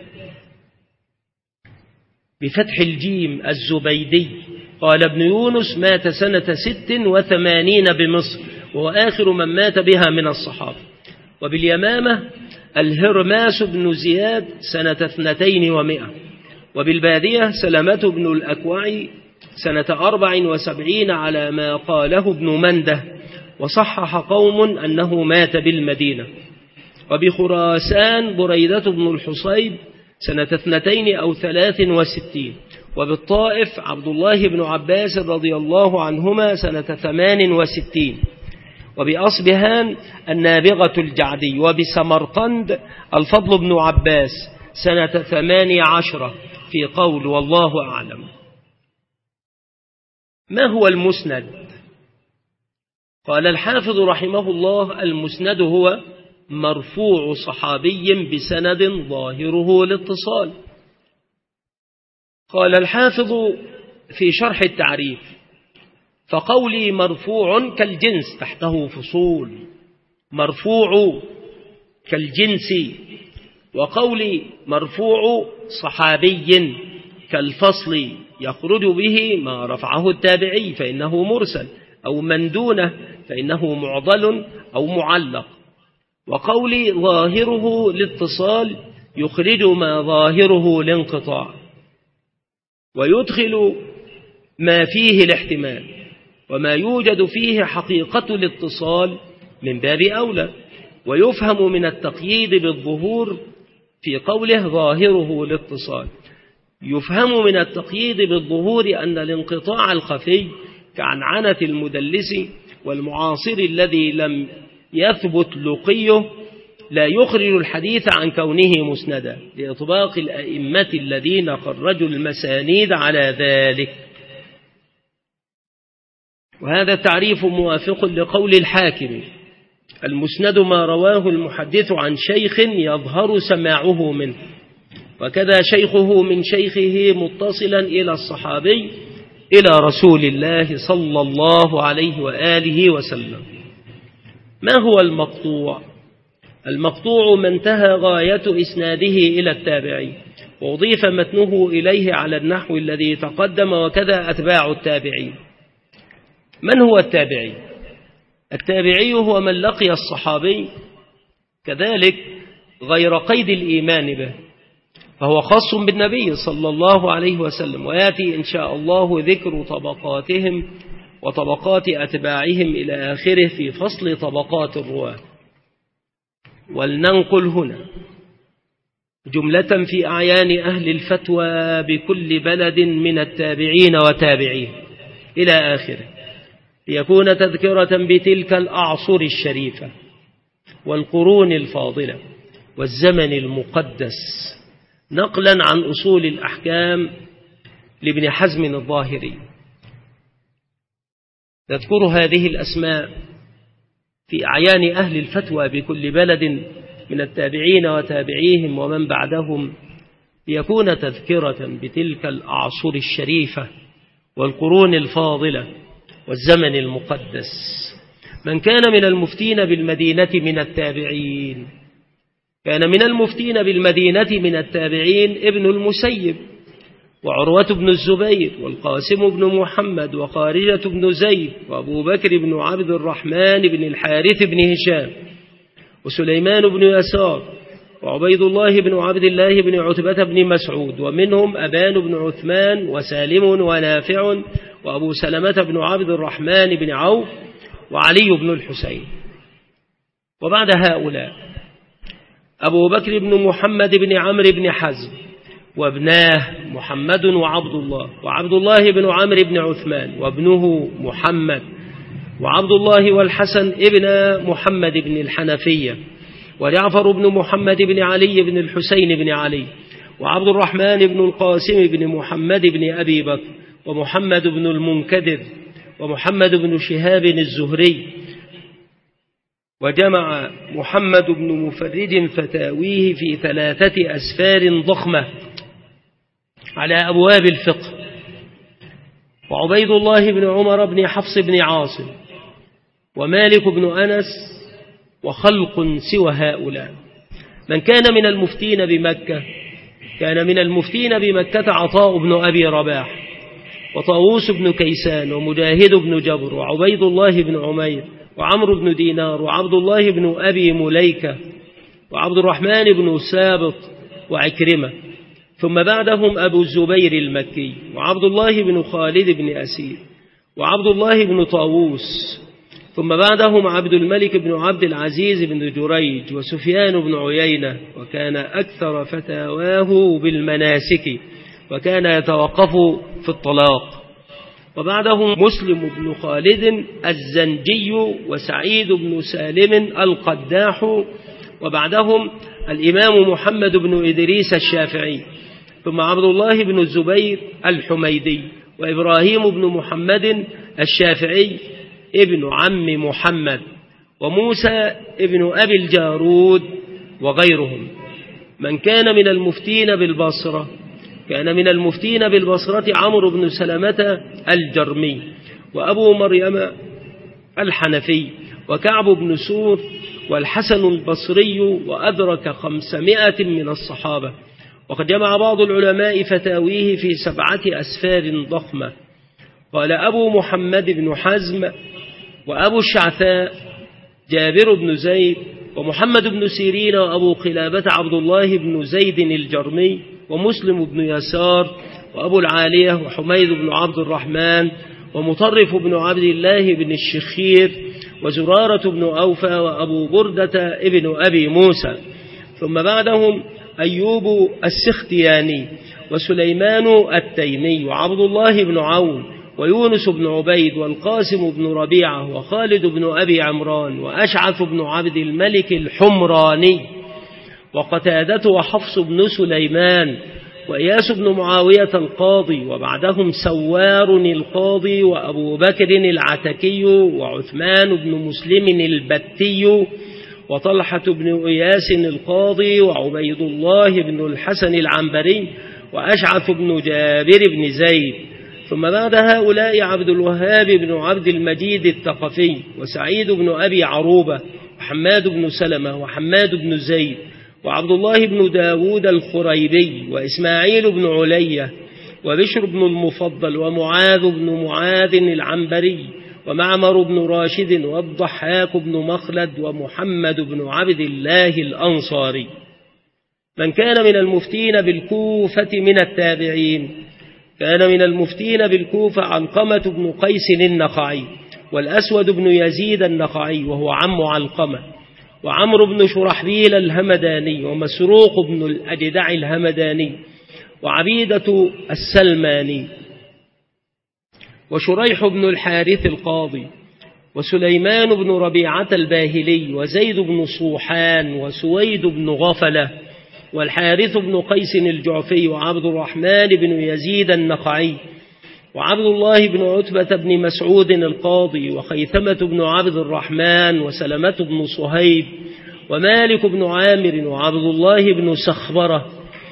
Speaker 2: بفتح الجيم الزبيدي. قال ابن يونس مات سنة ست وثمانين بمصر، وهو آخر من مات بها من الصحابة. وباليمامة الهرماس بن زياد سنة اثنتين ومائة. وبالبادية سلمة بن الأكوع سنة أربع وسبعين على ما قاله ابن منده، وصحح قوم أنه مات بالمدينة. وبخراسان بريدة بن الحصيب سنة اثنتين أو ثلاث وستين. وبالطائف عبد الله بن عباس رضي الله عنهما سنة ثمان وستين. وبأصبهان النابغة الجعدي. وبسمرقند الفضل بن عباس سنة ثمان عشرة في قول والله أعلم. ما هو المسند؟ قال الحافظ رحمه الله المسند هو مرفوع صحابي بسند ظاهره الاتصال. قال الحافظ في شرح التعريف: فقولي مرفوع كالجنس، تحته فصول، مرفوع كالجنس. وقولي مرفوع صحابي كالفصل يخرج به ما رفعه التابعي فإنه مرسل، أو من دونه فإنه معضل أو معلق. وقولي ظاهره الاتصال يخرج ما ظاهره الانقطاع، ويدخل ما فيه الاحتمال، وما يوجد فيه حقيقة الاتصال من باب أولى. ويفهم من التقييد بالظهور في قوله ظاهره الاتصال، يفهم من التقييد بالظهور أن الانقطاع الخفي كعنعنة المدلس والمعاصر الذي لم يثبت لقيه لا يخرج الحديث عن كونه مسندا، لإطباق الأئمة الذين خرجوا المسانيد على ذلك. وهذا التعريف موافق لقول الحاكم: المسند ما رواه المحدث عن شيخ يظهر سماعه منه، وكذا شيخه من شيخه متصلا إلى الصحابي إلى رسول الله صلى الله عليه وآله وسلم. ما هو المقطوع؟ المقطوع ما انتهى غاية إسناده إلى التابعي وأضيف متنه إليه على النحو الذي تقدم، وكذا أتباع التابعين. من هو التابعي؟ التابعي هو من لقي الصحابي كذلك غير قيد الإيمان به، فهو خاص بالنبي صلى الله عليه وسلم. ويأتي إن شاء الله ذكر طبقاتهم وطبقات أتباعهم إلى آخره في فصل طبقات الرواة. ولننقل هنا جملة في أعيان أهل الفتوى بكل بلد من التابعين وتابعين إلى آخره، ليكون تذكرة بتلك الأعصر الشريفة والقرون الفاضلة والزمن المقدس، نقلا عن أصول الأحكام لابن حزم الظاهري. نذكر هذه الأسماء في أعيان أهل الفتوى بكل بلد من التابعين وتابعيهم ومن بعدهم، ليكون تذكرة بتلك الأعصر الشريفة والقرون الفاضلة والزمن المقدس. من كان من المفتين بالمدينة من التابعين، كان من المفتين بالمدينة من التابعين ابن المسيب وعروة بن الزبير والقاسم بن محمد وخارجة بن زيد وأبو بكر بن عبد الرحمن بن الحارث بن هشام وسليمان بن يسار وعبيد الله بن عبد الله بن عتبة بن مسعود، ومنهم أبان بن عثمان وسالم ونافع وأبو سلمة بن عبد الرحمن بن عوف وعلي بن الحسين. وبعد هؤلاء أبو بكر بن محمد بن عمرو بن حزم وابناه محمد وعبد الله، وعبد الله بن عمرو بن عثمان وابنه محمد، وعبد الله والحسن ابن محمد بن الحنفية، وجعفر بن محمد بن علي بن الحسين بن علي، وعبد الرحمن بن القاسم بن محمد بن أبي بكر، ومحمد بن المنكدر، ومحمد بن شهاب الزهري. وجمع محمد بن مفرد فتاويه في ثلاثة أسفار ضخمة على أبواب الفقه. وعبيد الله بن عمر بن حفص بن عاصم ومالك بن أنس وخلق سوى هؤلاء. من كان من المفتين بمكة، كان من المفتين بمكة عطاء بن أبي رباح وطاووس بن كيسان ومجاهد بن جبر وعبيد الله بن عمير وعمرو بن دينار وعبد الله بن أبي مليكة وعبد الرحمن بن سابط وعكرمة. ثم بعدهم أبو الزبير المكي وعبد الله بن خالد بن أسير وعبد الله بن طاووس. ثم بعدهم عبد الملك بن عبد العزيز بن جريج وسفيان بن عيينة، وكان أكثر فتاواه بالمناسك وكان يتوقف في الطلاق. وبعدهم مسلم بن خالد الزنجي وسعيد بن سالم القداح. وبعدهم الإمام محمد بن إدريس الشافعي. ثم عبد الله بن الزبير الحميدي وإبراهيم بن محمد الشافعي ابن عم محمد وموسى ابن أبي الجارود وغيرهم. من كان من المفتين بالبصرة كان من المفتين بالبصرة عمرو بن سلمة الجرمي، وأبو مريم الحنفي، وكعب بن سور، والحسن البصري، وأدرك خمسمائة من الصحابة. وقد جمع بعض العلماء فتاويه في سبعة أسفار ضخمة. قال أبو محمد بن حزم وأبو الشعثاء جابر بن زيد ومحمد بن سيرين وأبو قلابة عبد الله بن زيد الجرمي ومسلم بن يسار وأبو العالية وحميد بن عبد الرحمن ومطرف بن عبد الله بن الشخير وزرارة بن أوفى وأبو بردة ابن أبي موسى. ثم بعدهم أيوب السختياني وسليمان التيمي وعبد الله بن عون ويونس بن عبيد والقاسم بن ربيعة وخالد بن أبي عمران وأشعث بن عبد الملك الحمراني وقتادة وحفص بن سليمان وإياس بن معاوية القاضي، وبعدهم سوار القاضي وأبو بكر العتكي وعثمان بن مسلم البتي وطلحة بن إياس القاضي وعبيد الله بن الحسن العنبري وأشعث بن جابر بن زيد. ثم بعد هؤلاء عبد الوهاب بن عبد المجيد الثقفي وسعيد بن أبي عروبة وحماد بن سلمة وحماد بن زيد وعبد الله بن داود الخريبي وإسماعيل بن علية وبشر بن المفضل ومعاذ بن معاذ العنبري ومعمر بن راشد والضحاك بن مخلد ومحمد بن عبد الله الأنصاري. من كان من المفتين بالكوفة من التابعين كان من المفتين بالكوفة علقمة بن قيس النخعي والأسود بن يزيد النخعي وهو عم علقمة وعمرو بن شرحبيل الهمداني ومسروق بن الأجدع الهمداني وعبيدة السلماني وشريح بن الحارث القاضي وسليمان بن ربيعة الباهلي وزيد بن صوحان وسويد بن غفلة والحارث بن قيس الجعفي وعبد الرحمن بن يزيد النخعي وعبد الله بن عتبة بن مسعود القاضي وخيثمة بن عبد الرحمن وسلمة بن صهيب ومالك بن عامر وعبد الله بن سخبرة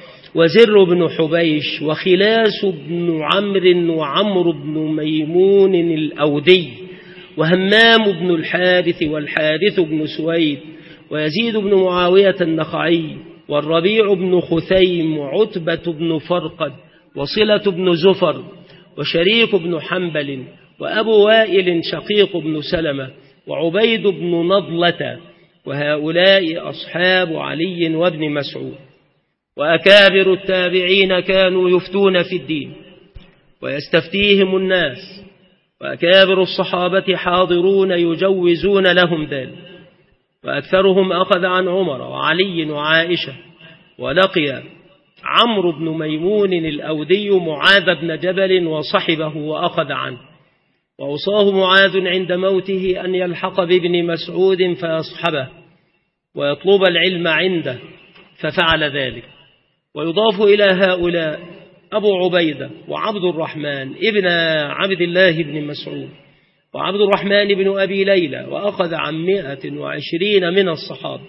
Speaker 2: وزر بن حبيش وخلاس بن عمرو وعمرو بن ميمون الأودي وهمام بن الحارث والحارث بن سويد ويزيد بن معاوية النخعي والربيع بن خثيم وعتبة بن فرقد وصلة بن زفر وشريك بن حنبل وأبو وائل شقيق بن سلمة وعبيد بن نضلة، وهؤلاء أصحاب علي وابن مسعود. وأكابر التابعين كانوا يفتون في الدين ويستفتيهم الناس، وأكابر الصحابة حاضرون يجوزون لهم ذلك، وأكثرهم أخذ عن عمر وعلي وعائشة. ولقي عمرو بن ميمون الأودي معاذ بن جبل وصحبه وأخذ عنه، وأوصاه معاذ عند موته أن يلحق بابن مسعود فيصحبه ويطلب العلم عنده، ففعل ذلك. ويضاف إلى هؤلاء أبو عبيدة وعبد الرحمن ابن عبد الله بن مسعود وعبد الرحمن بن أبي ليلى، وأخذ عن مائة وعشرين من الصحابة،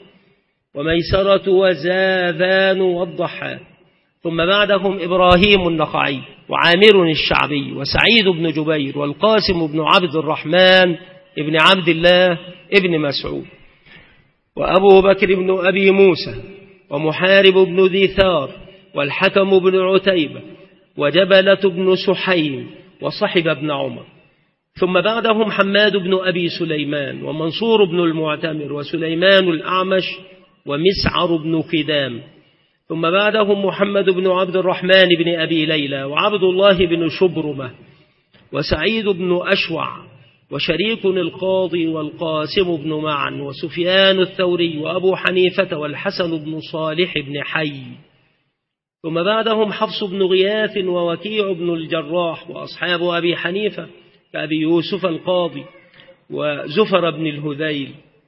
Speaker 2: وميسرة وزاذان والضحاك. ثم بعدهم إبراهيم النخعي وعامر الشعبي وسعيد بن جبير والقاسم بن عبد الرحمن ابن عبد الله ابن مسعود وأبو بكر بن أبي موسى ومحارب بن ذي ثار والحكم بن عتيبة وجبلة بن سحيم وصحب ابن عمر. ثم بعدهم حماد بن أبي سليمان ومنصور بن المعتمر وسليمان الأعمش ومسعر بن كدام. ثم بعدهم محمد بن عبد الرحمن بن أبي ليلى وعبد الله بن شبرمة وسعيد بن أشوع وشريك القاضي والقاسم بن معن وسفيان الثوري وأبو حنيفة والحسن بن صالح بن حي. ثم بعدهم حفص بن غياث ووكيع بن الجراح وأصحاب أبي حنيفة كأبي يوسف القاضي وزفر بن الهذيل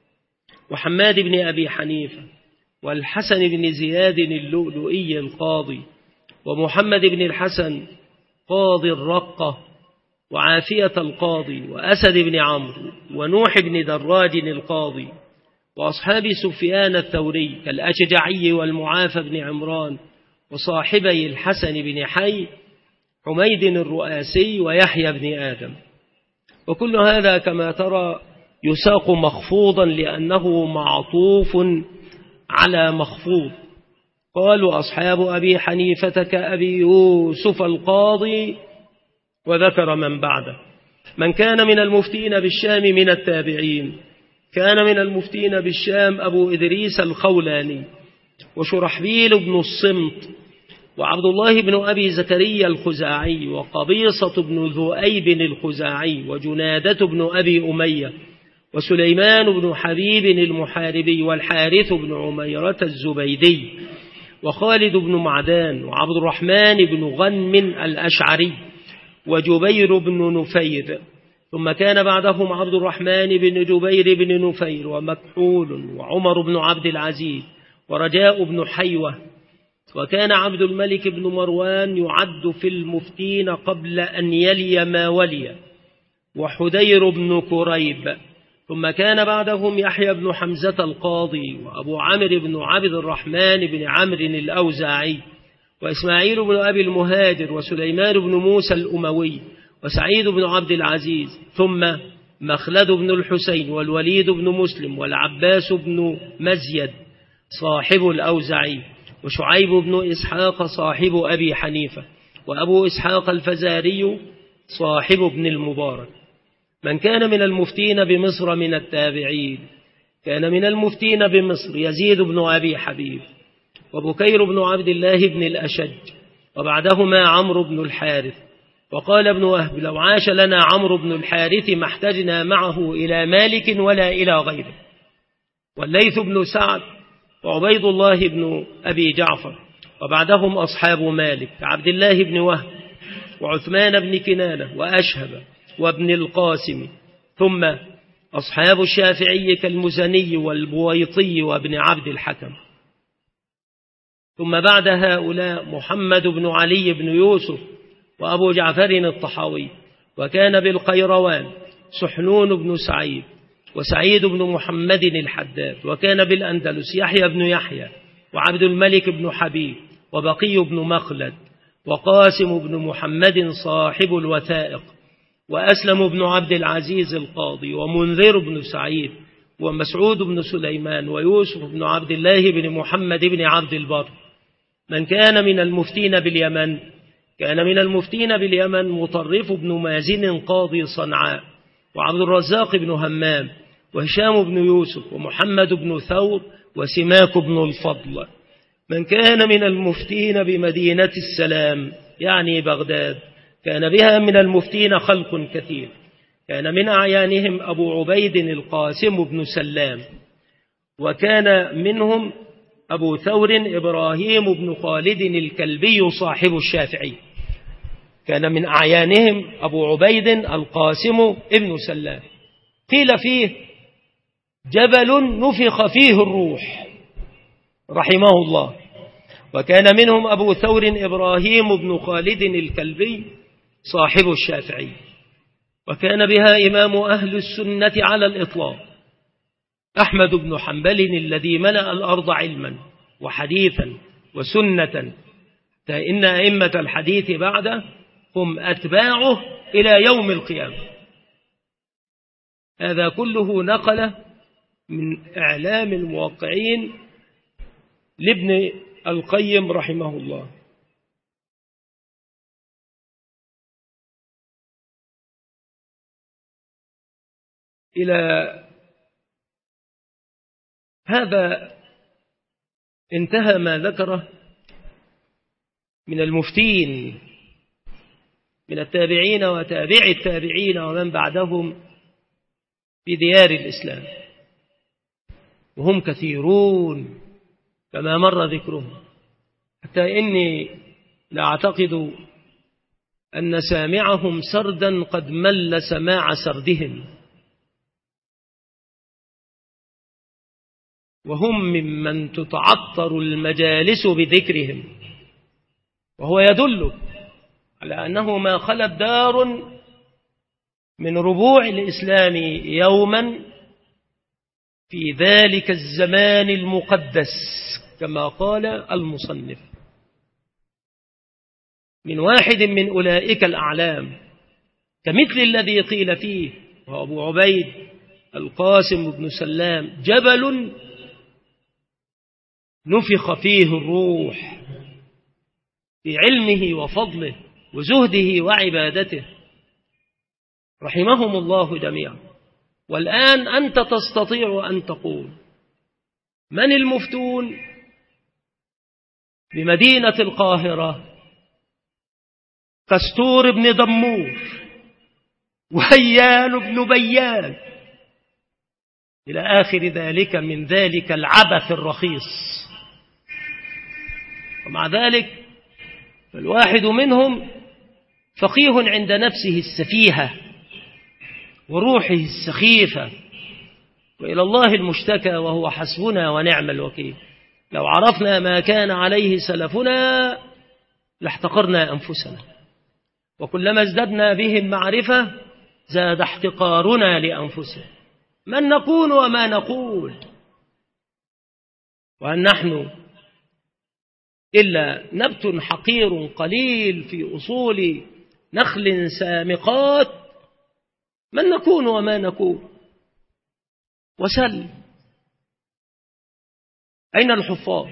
Speaker 2: وحماد بن أبي حنيفة والحسن بن زياد اللؤلؤي القاضي ومحمد بن الحسن قاضي الرقة وعافية القاضي وأسد بن عمرو ونوح بن دراج القاضي وأصحاب سفيان الثوري كالأشجعي والمعافى بن عمران وصاحبي الحسن بن حي حميد الرؤاسي ويحيى بن آدم. وكل هذا كما ترى يساق مخفوضا لأنه معطوف على مخفوض. قالوا أصحاب أبي حنيفة كأبي يوسف القاضي، وذكر من بعده. من كان من المفتين بالشام من التابعين كان من المفتين بالشام أبو إدريس الخولاني، وشرحبيل بن الصمت، وعبد الله بن أبي زكريا الخزاعي، وقبيصة بن ذؤيب الخزاعي، وجنادة بن أبي أمية، وسليمان بن حبيب المحاربي، والحارث بن عميرة الزبيدي، وخالد بن معدان، وعبد الرحمن بن غنم الأشعري، وجبير بن نفير. ثم كان بعدهم عبد الرحمن بن جبير بن نفير، ومكحول، وعمر بن عبد العزيز، ورجاء بن حيوة. وكان عبد الملك بن مروان يعد في المفتين قبل أن يلي ما ولي، وحدير بن كريب. ثم كان بعدهم يحيى بن حمزة القاضي، وأبو عمرو بن عبد الرحمن بن عمرو الأوزاعي، وإسماعيل بن أبي المهاجر، وسليمان بن موسى الأموي، وسعيد بن عبد العزيز. ثم مخلد بن الحسين، والوليد بن مسلم، والعباس بن مزيد صاحب الأوزاعي، وشعيب بن إسحاق صاحب أبي حنيفة، وأبو إسحاق الفزاري صاحب ابن المبارك. من كان من المفتين بمصر من التابعين كان من المفتين بمصر يزيد بن أبي حبيب، وبكير بن عبد الله بن الأشج، وبعدهما عمرو بن الحارث. وقال ابن وهب: لو عاش لنا عمرو بن الحارث ما احتجنا معه إلى مالك ولا إلى غيره. والليث بن سعد، وعبيد الله بن أبي جعفر، وبعدهم أصحاب مالك عبد الله بن وهب، وعثمان بن كنانة، وأشهب، وابن القاسم. ثم أصحاب الشافعي كالمزني والبويطي وابن عبد الحكم. ثم بعد هؤلاء محمد بن علي بن يوسف، وأبو جعفر الطحاوي. وكان بالقيروان سحنون بن سعيد، وسعيد بن محمد الحداد. وكان بالأندلس يحيى بن يحيى، وعبد الملك بن حبيب، وبقي بن مخلد، وقاسم بن محمد صاحب الوثائق، وأسلم بن عبد العزيز القاضي، ومنذر بن سعيد، ومسعود بن سليمان، ويوسف بن عبد الله بن محمد بن عبد البر. من كان من المفتين باليمن كان من المفتين باليمن مطرف بن مازن قاضي صنعاء، وعبد الرزاق بن همام، وهشام بن يوسف، ومحمد بن ثور، وسماك بن الفضل. من كان من المفتين بمدينة السلام يعني بغداد كان بها من المفتين خلق كثير. كان من أعيانهم أبو عبيد القاسم بن سلام، وكان منهم أبو ثور إبراهيم بن خالد الكلبي صاحب الشافعي. كان من أعيانهم أبو عبيد القاسم بن سلام، قيل فيه جبل نفخ فيه الروح رحمه الله. وكان منهم أبو ثور إبراهيم بن خالد الكلبي صاحب الشافعي. وكان بها إمام أهل السنة على الإطلاق أحمد بن حنبل الذي ملأ الأرض علما وحديثا وسنة، فإن أئمة الحديث بعده هم أتباعه إلى يوم القيامة. هذا كله نقل من إعلام الموقعين لابن القيم رحمه الله. إلى هذا انتهى ما ذكره من المفتين من التابعين وتابع التابعين ومن بعدهم في ديار الإسلام، وهم كثيرون كما مر ذكرهم، حتى إني لا أعتقد أن سامعهم سردا قد مل سماع سردهم، وهم ممن تتعطر المجالس بذكرهم. وهو يدل على أنه ما خلت دار من ربوع الإسلام يوما في ذلك الزمان المقدس كما قال المصنف. من واحد من أولئك الأعلام، كمثل الذي قيل فيه وهو أبو عبيد القاسم بن سلام: جبل نفخ فيه الروح في علمه وفضله وزهده وعبادته، رحمهم الله جميعا. والآن أنت تستطيع أن تقول: من المفتون بمدينة القاهرة؟ كستور بن دمور وهيان بن بيان إلى آخر ذلك من ذلك العبث الرخيص. ومع ذلك فالواحد منهم فقيه عند نفسه السفيهة وروحه السخيفة، وإلى الله المشتكى، وهو حسبنا ونعم الوكيل. لو عرفنا ما كان عليه سلفنا لاحتقرنا أنفسنا، وكلما ازددنا بهم معرفة زاد احتقارنا لأنفسنا. من نكون وما نقول، وأن نحن إلا نبت حقير قليل في أصول نخل سامقات. من نكون وما نكون. وسل: أين الحفاظ؟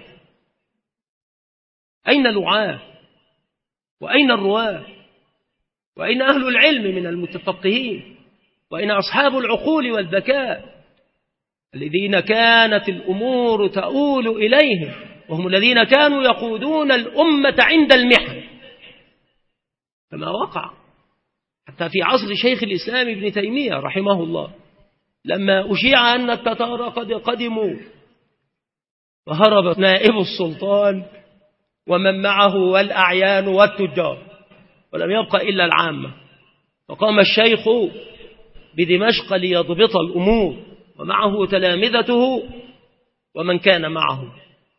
Speaker 2: أين الوعاة؟ وأين الرواة؟ وأين أهل العلم من المتفقهين؟ وأين أصحاب العقول والذكاء الذين كانت الأمور تؤول إليهم، وهم الذين كانوا يقودون الأمة عند المحن، كما وقع حتى في عصر شيخ الإسلام ابن تيمية رحمه الله، لما أشيع أن التتار قد قدموا وهرب نائب السلطان ومن معه والأعيان والتجار، ولم يبق إلا العامة، فقام الشيخ بدمشق ليضبط الأمور ومعه تلامذته ومن كان معه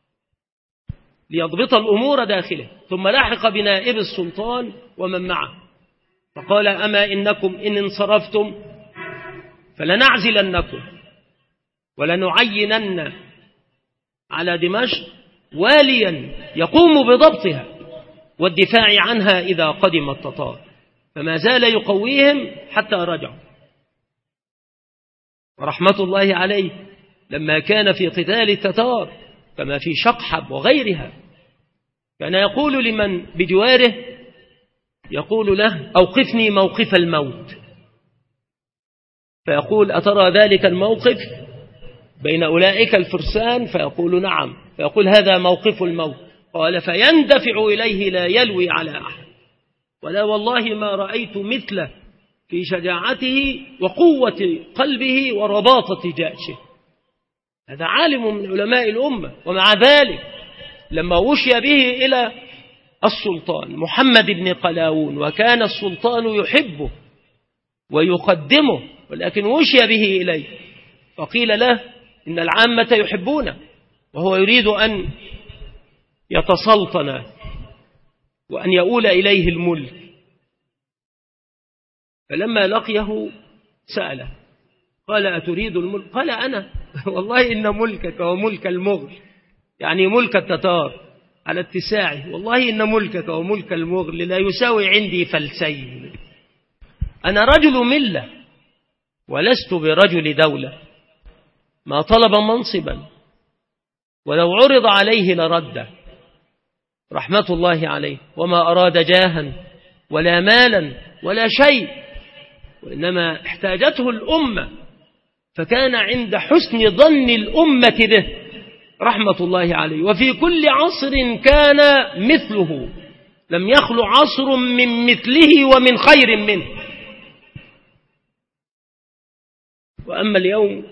Speaker 2: ليضبط الأمور داخله، ثم لاحق بنائب السلطان ومن معه، فقال: أما إنكم إن انصرفتم فلنعزلنكم ولنعينن على دمشق واليا يقوم بضبطها والدفاع عنها إذا قدم التتار، فما زال يقويهم حتى رجعوا. ورحمة الله عليه لما كان في قتال التتار كما في شقحب وغيرها، كان يقول لمن بجواره، يقول له: أوقفني موقف الموت. فيقول: أترى ذلك الموقف بين أولئك الفرسان؟ فيقول: نعم. فيقول: هذا موقف الموت. قال: فيندفع إليه لا يلوي على أحد، ولا والله ما رأيت مثله في شجاعته وقوة قلبه ورباطة جأشه. هذا عالم من علماء الأمة. ومع ذلك لما وشي به إلى السلطان محمد بن قلاوون، وكان السلطان يحبه ويقدمه، ولكن وشي به إليه فقيل له: إن العامة يحبونه وهو يريد أن يتسلطن وأن يؤول إليه الملك. فلما لقيه سأله، قال: أتريد الملك؟ قال: أنا والله إن ملكك وملك المغل، يعني ملك التتار على اتساعه، والله إن ملكك وملك المغل لا يساوي عندي فلسين. أنا رجل ملة ولست برجل دولة، ما طلب منصبا ولو عرض عليه لرده، رحمة الله عليه، وما أراد جاها ولا مالا ولا شيء، وإنما احتاجته الأمة، فكان عند حسن ظن الأمة به رحمة الله عليه. وفي كل عصر كان مثله، لم يخلو عصر من مثله ومن خير منه. وأما اليوم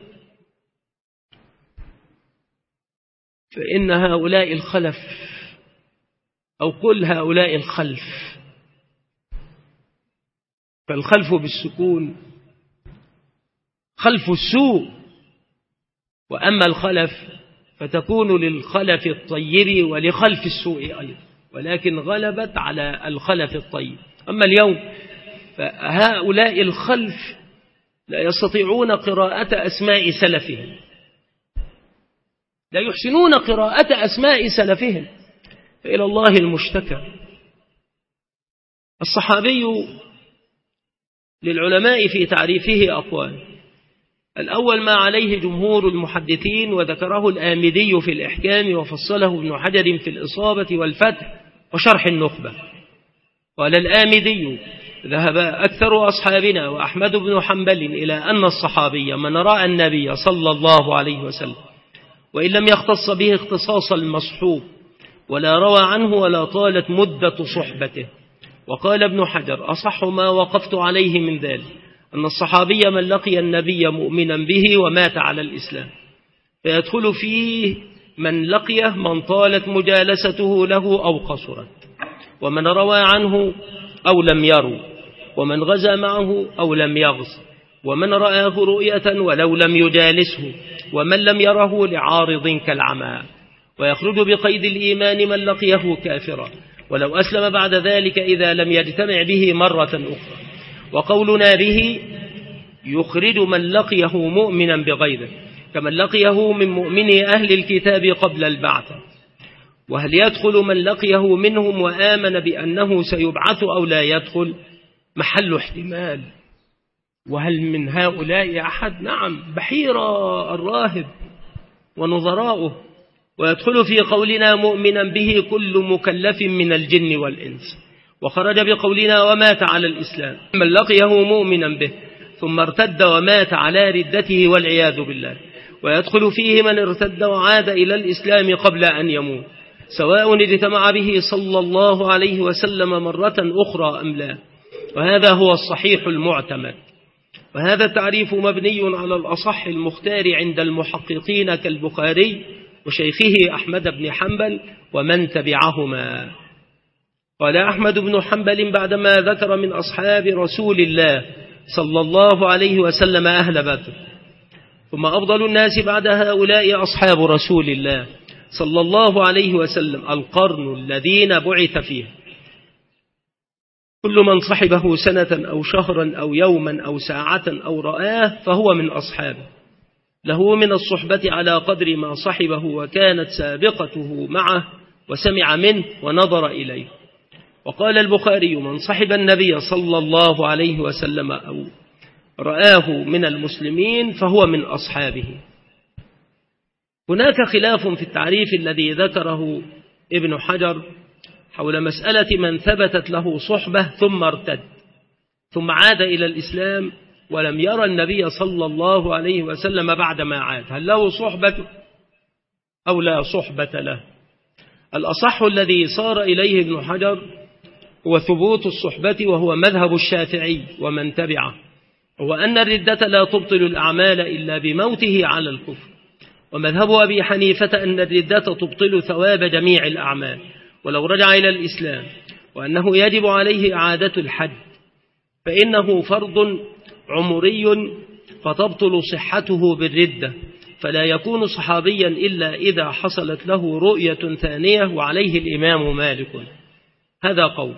Speaker 2: فإن هؤلاء الخلف، أو قل هؤلاء الخلف، فالخلف بالسكون خلف السوء، وأما الخلف فتكون للخلف الطيب ولخلف السوء أيضا، ولكن غلبت على الخلف الطيب. أما اليوم فهؤلاء الخلف لا يستطيعون قراءة أسماء سلفهم، لا يحسنون قراءة أسماء سلفهم، فإلى الله المشتكى. الصحابي للعلماء في تعريفه أقوال. الأول ما عليه جمهور المحدثين، وذكره الآمدي في الإحكام، وفصله ابن حجر في الإصابة والفتح وشرح النخبة. قال الآمدي: ذهب أكثر أصحابنا وأحمد بن حنبل إلى أن الصحابي من رأى النبي صلى الله عليه وسلم وإن لم يختص به اختصاص المصحوب ولا روى عنه ولا طالت مدة صحبته. وقال ابن حجر: أصح ما وقفت عليه من ذلك أن الصحابي من لقي النبي مؤمنا به ومات على الإسلام، فيدخل فيه من لقيه من طالت مجالسته له أو قصرت، ومن روى عنه أو لم يرو، ومن غزا معه أو لم يغز، ومن رآه رؤية ولو لم يجالسه، ومن لم يره لعارض كالعمى. ويخرج بقيد الإيمان من لقيه كافرا ولو أسلم بعد ذلك إذا لم يجتمع به مرة أخرى. وقولنا به يخرج من لقيه مؤمنا بغيره كمن لقيه من مؤمني أهل الكتاب قبل البعث. وهل يدخل من لقيه منهم وآمن بأنه سيبعث أو لا يدخل؟ محل احتمال. وهل من هؤلاء أحد؟ نعم، بحيرة الراهب ونظراؤه. ويدخل في قولنا مؤمنا به كل مكلف من الجن والإنس. وخرج بقولنا ومات على الإسلام من لقيه مؤمنا به ثم ارتد ومات على ردته والعياذ بالله. ويدخل فيه من ارتد وعاد إلى الإسلام قبل أن يموت، سواء اجتمع به صلى الله عليه وسلم مرة أخرى أم لا. وهذا هو الصحيح المعتمد. وهذا التعريف مبني على الأصح المختار عند المحققين كالبخاري وشيخه أحمد بن حنبل ومن تبعهما. قال أحمد بن حنبل بعدما ذكر من أصحاب رسول الله صلى الله عليه وسلم أهل بدر: ثم أفضل الناس بعد هؤلاء أصحاب رسول الله صلى الله عليه وسلم القرن الذين بعث فيه، كل من صحبه سنة أو شهرا أو يوما أو ساعة أو رآه فهو من أصحابه، له من الصحبة على قدر ما صحبه وكانت سابقته معه وسمع منه ونظر إليه. وقال البخاري: من صحب النبي صلى الله عليه وسلم أو رآه من المسلمين فهو من أصحابه. هناك خلاف في التعريف الذي ذكره ابن حجر حول مسألة من ثبتت له صحبة ثم ارتد ثم عاد إلى الإسلام ولم يرى النبي صلى الله عليه وسلم بعدما عاد، هل له صحبة أو لا صحبة له؟ الأصح الذي صار إليه ابن حجر هو ثبوت الصحبة، وهو مذهب الشافعي ومن تبعه، هو أن الردة لا تبطل الأعمال إلا بموته على الكفر. ومذهب أبي حنيفة أن الردة تبطل ثواب جميع الأعمال ولو رجع إلى الإسلام، وأنه يجب عليه إعادة الحج فإنه فرض عمري فتبطل صحته بالردة، فلا يكون صحابيا إلا إذا حصلت له رؤية ثانية، وعليه الإمام مالك. هذا قول.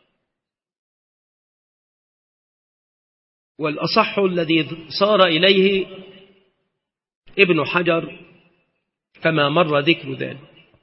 Speaker 2: والأصح الذي صار إليه ابن حجر كما مر ذكر ذلك.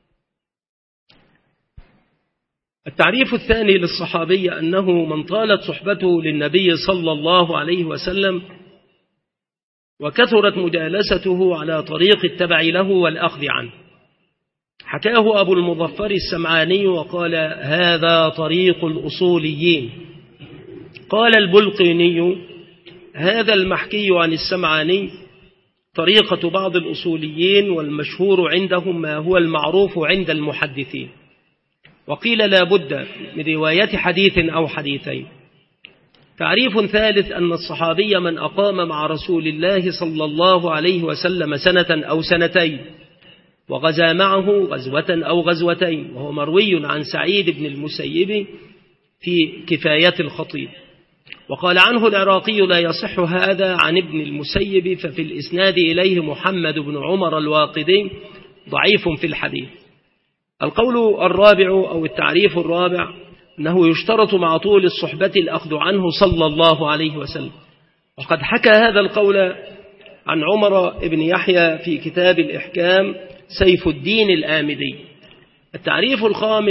Speaker 2: التعريف الثاني للصحابي أنه من طالت صحبته للنبي صلى الله عليه وسلم وكثرت مجالسته على طريق التبع له والأخذ عنه. حكاه أبو المظفر السمعاني وقال: هذا طريق الأصوليين. قال البلقيني: هذا المحكي عن السمعاني طريقة بعض الأصوليين، والمشهور عندهم ما هو المعروف عند المحدثين. وقيل لا بد من رواية حديث أو حديثين. تعريف ثالث أن الصحابي من أقام مع رسول الله صلى الله عليه وسلم سنة أو سنتين وغزا معه غزوة أو غزوتين، وهو مروي عن سعيد بن المسيب في كفاية الخطيب. وقال عنه العراقي: لا يصح هذا عن ابن المسيب، ففي الإسناد إليه محمد بن عمر الواقدي ضعيف في الحديث. القول الرابع أو التعريف الرابع أنه يشترط مع طول الصحبة الأخذ عنه صلى الله عليه وسلم، وقد حكى هذا القول عن عمر بن يحيى في كتاب الإحكام سيف الدين الآمدي. التعريف الخامس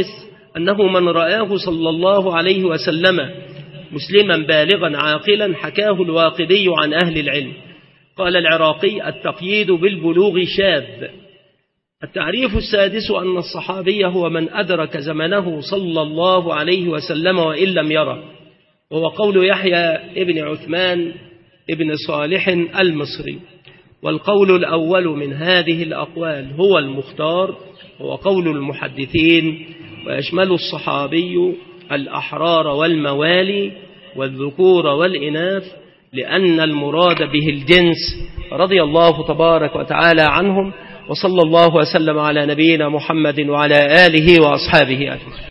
Speaker 2: أنه من رآه صلى الله عليه وسلم مسلما بالغا عاقلا حكاه الواقدي عن أهل العلم. قال العراقي: التقييد بالبلوغ شاذ. التعريف السادس أن الصحابي هو من أدرك زمنه صلى الله عليه وسلم وإن لم يره، وهو قول يحيى ابن عثمان ابن صالح المصري. والقول الأول من هذه الأقوال هو المختار، هو قول المحدثين، ويشمل الصحابي الأحرار والموالي والذكور والإناث، لأن المراد به الجنس، رضي الله تبارك وتعالى عنهم. وصلى الله وسلم على نبينا محمد وعلى آله وأصحابه أجمعين.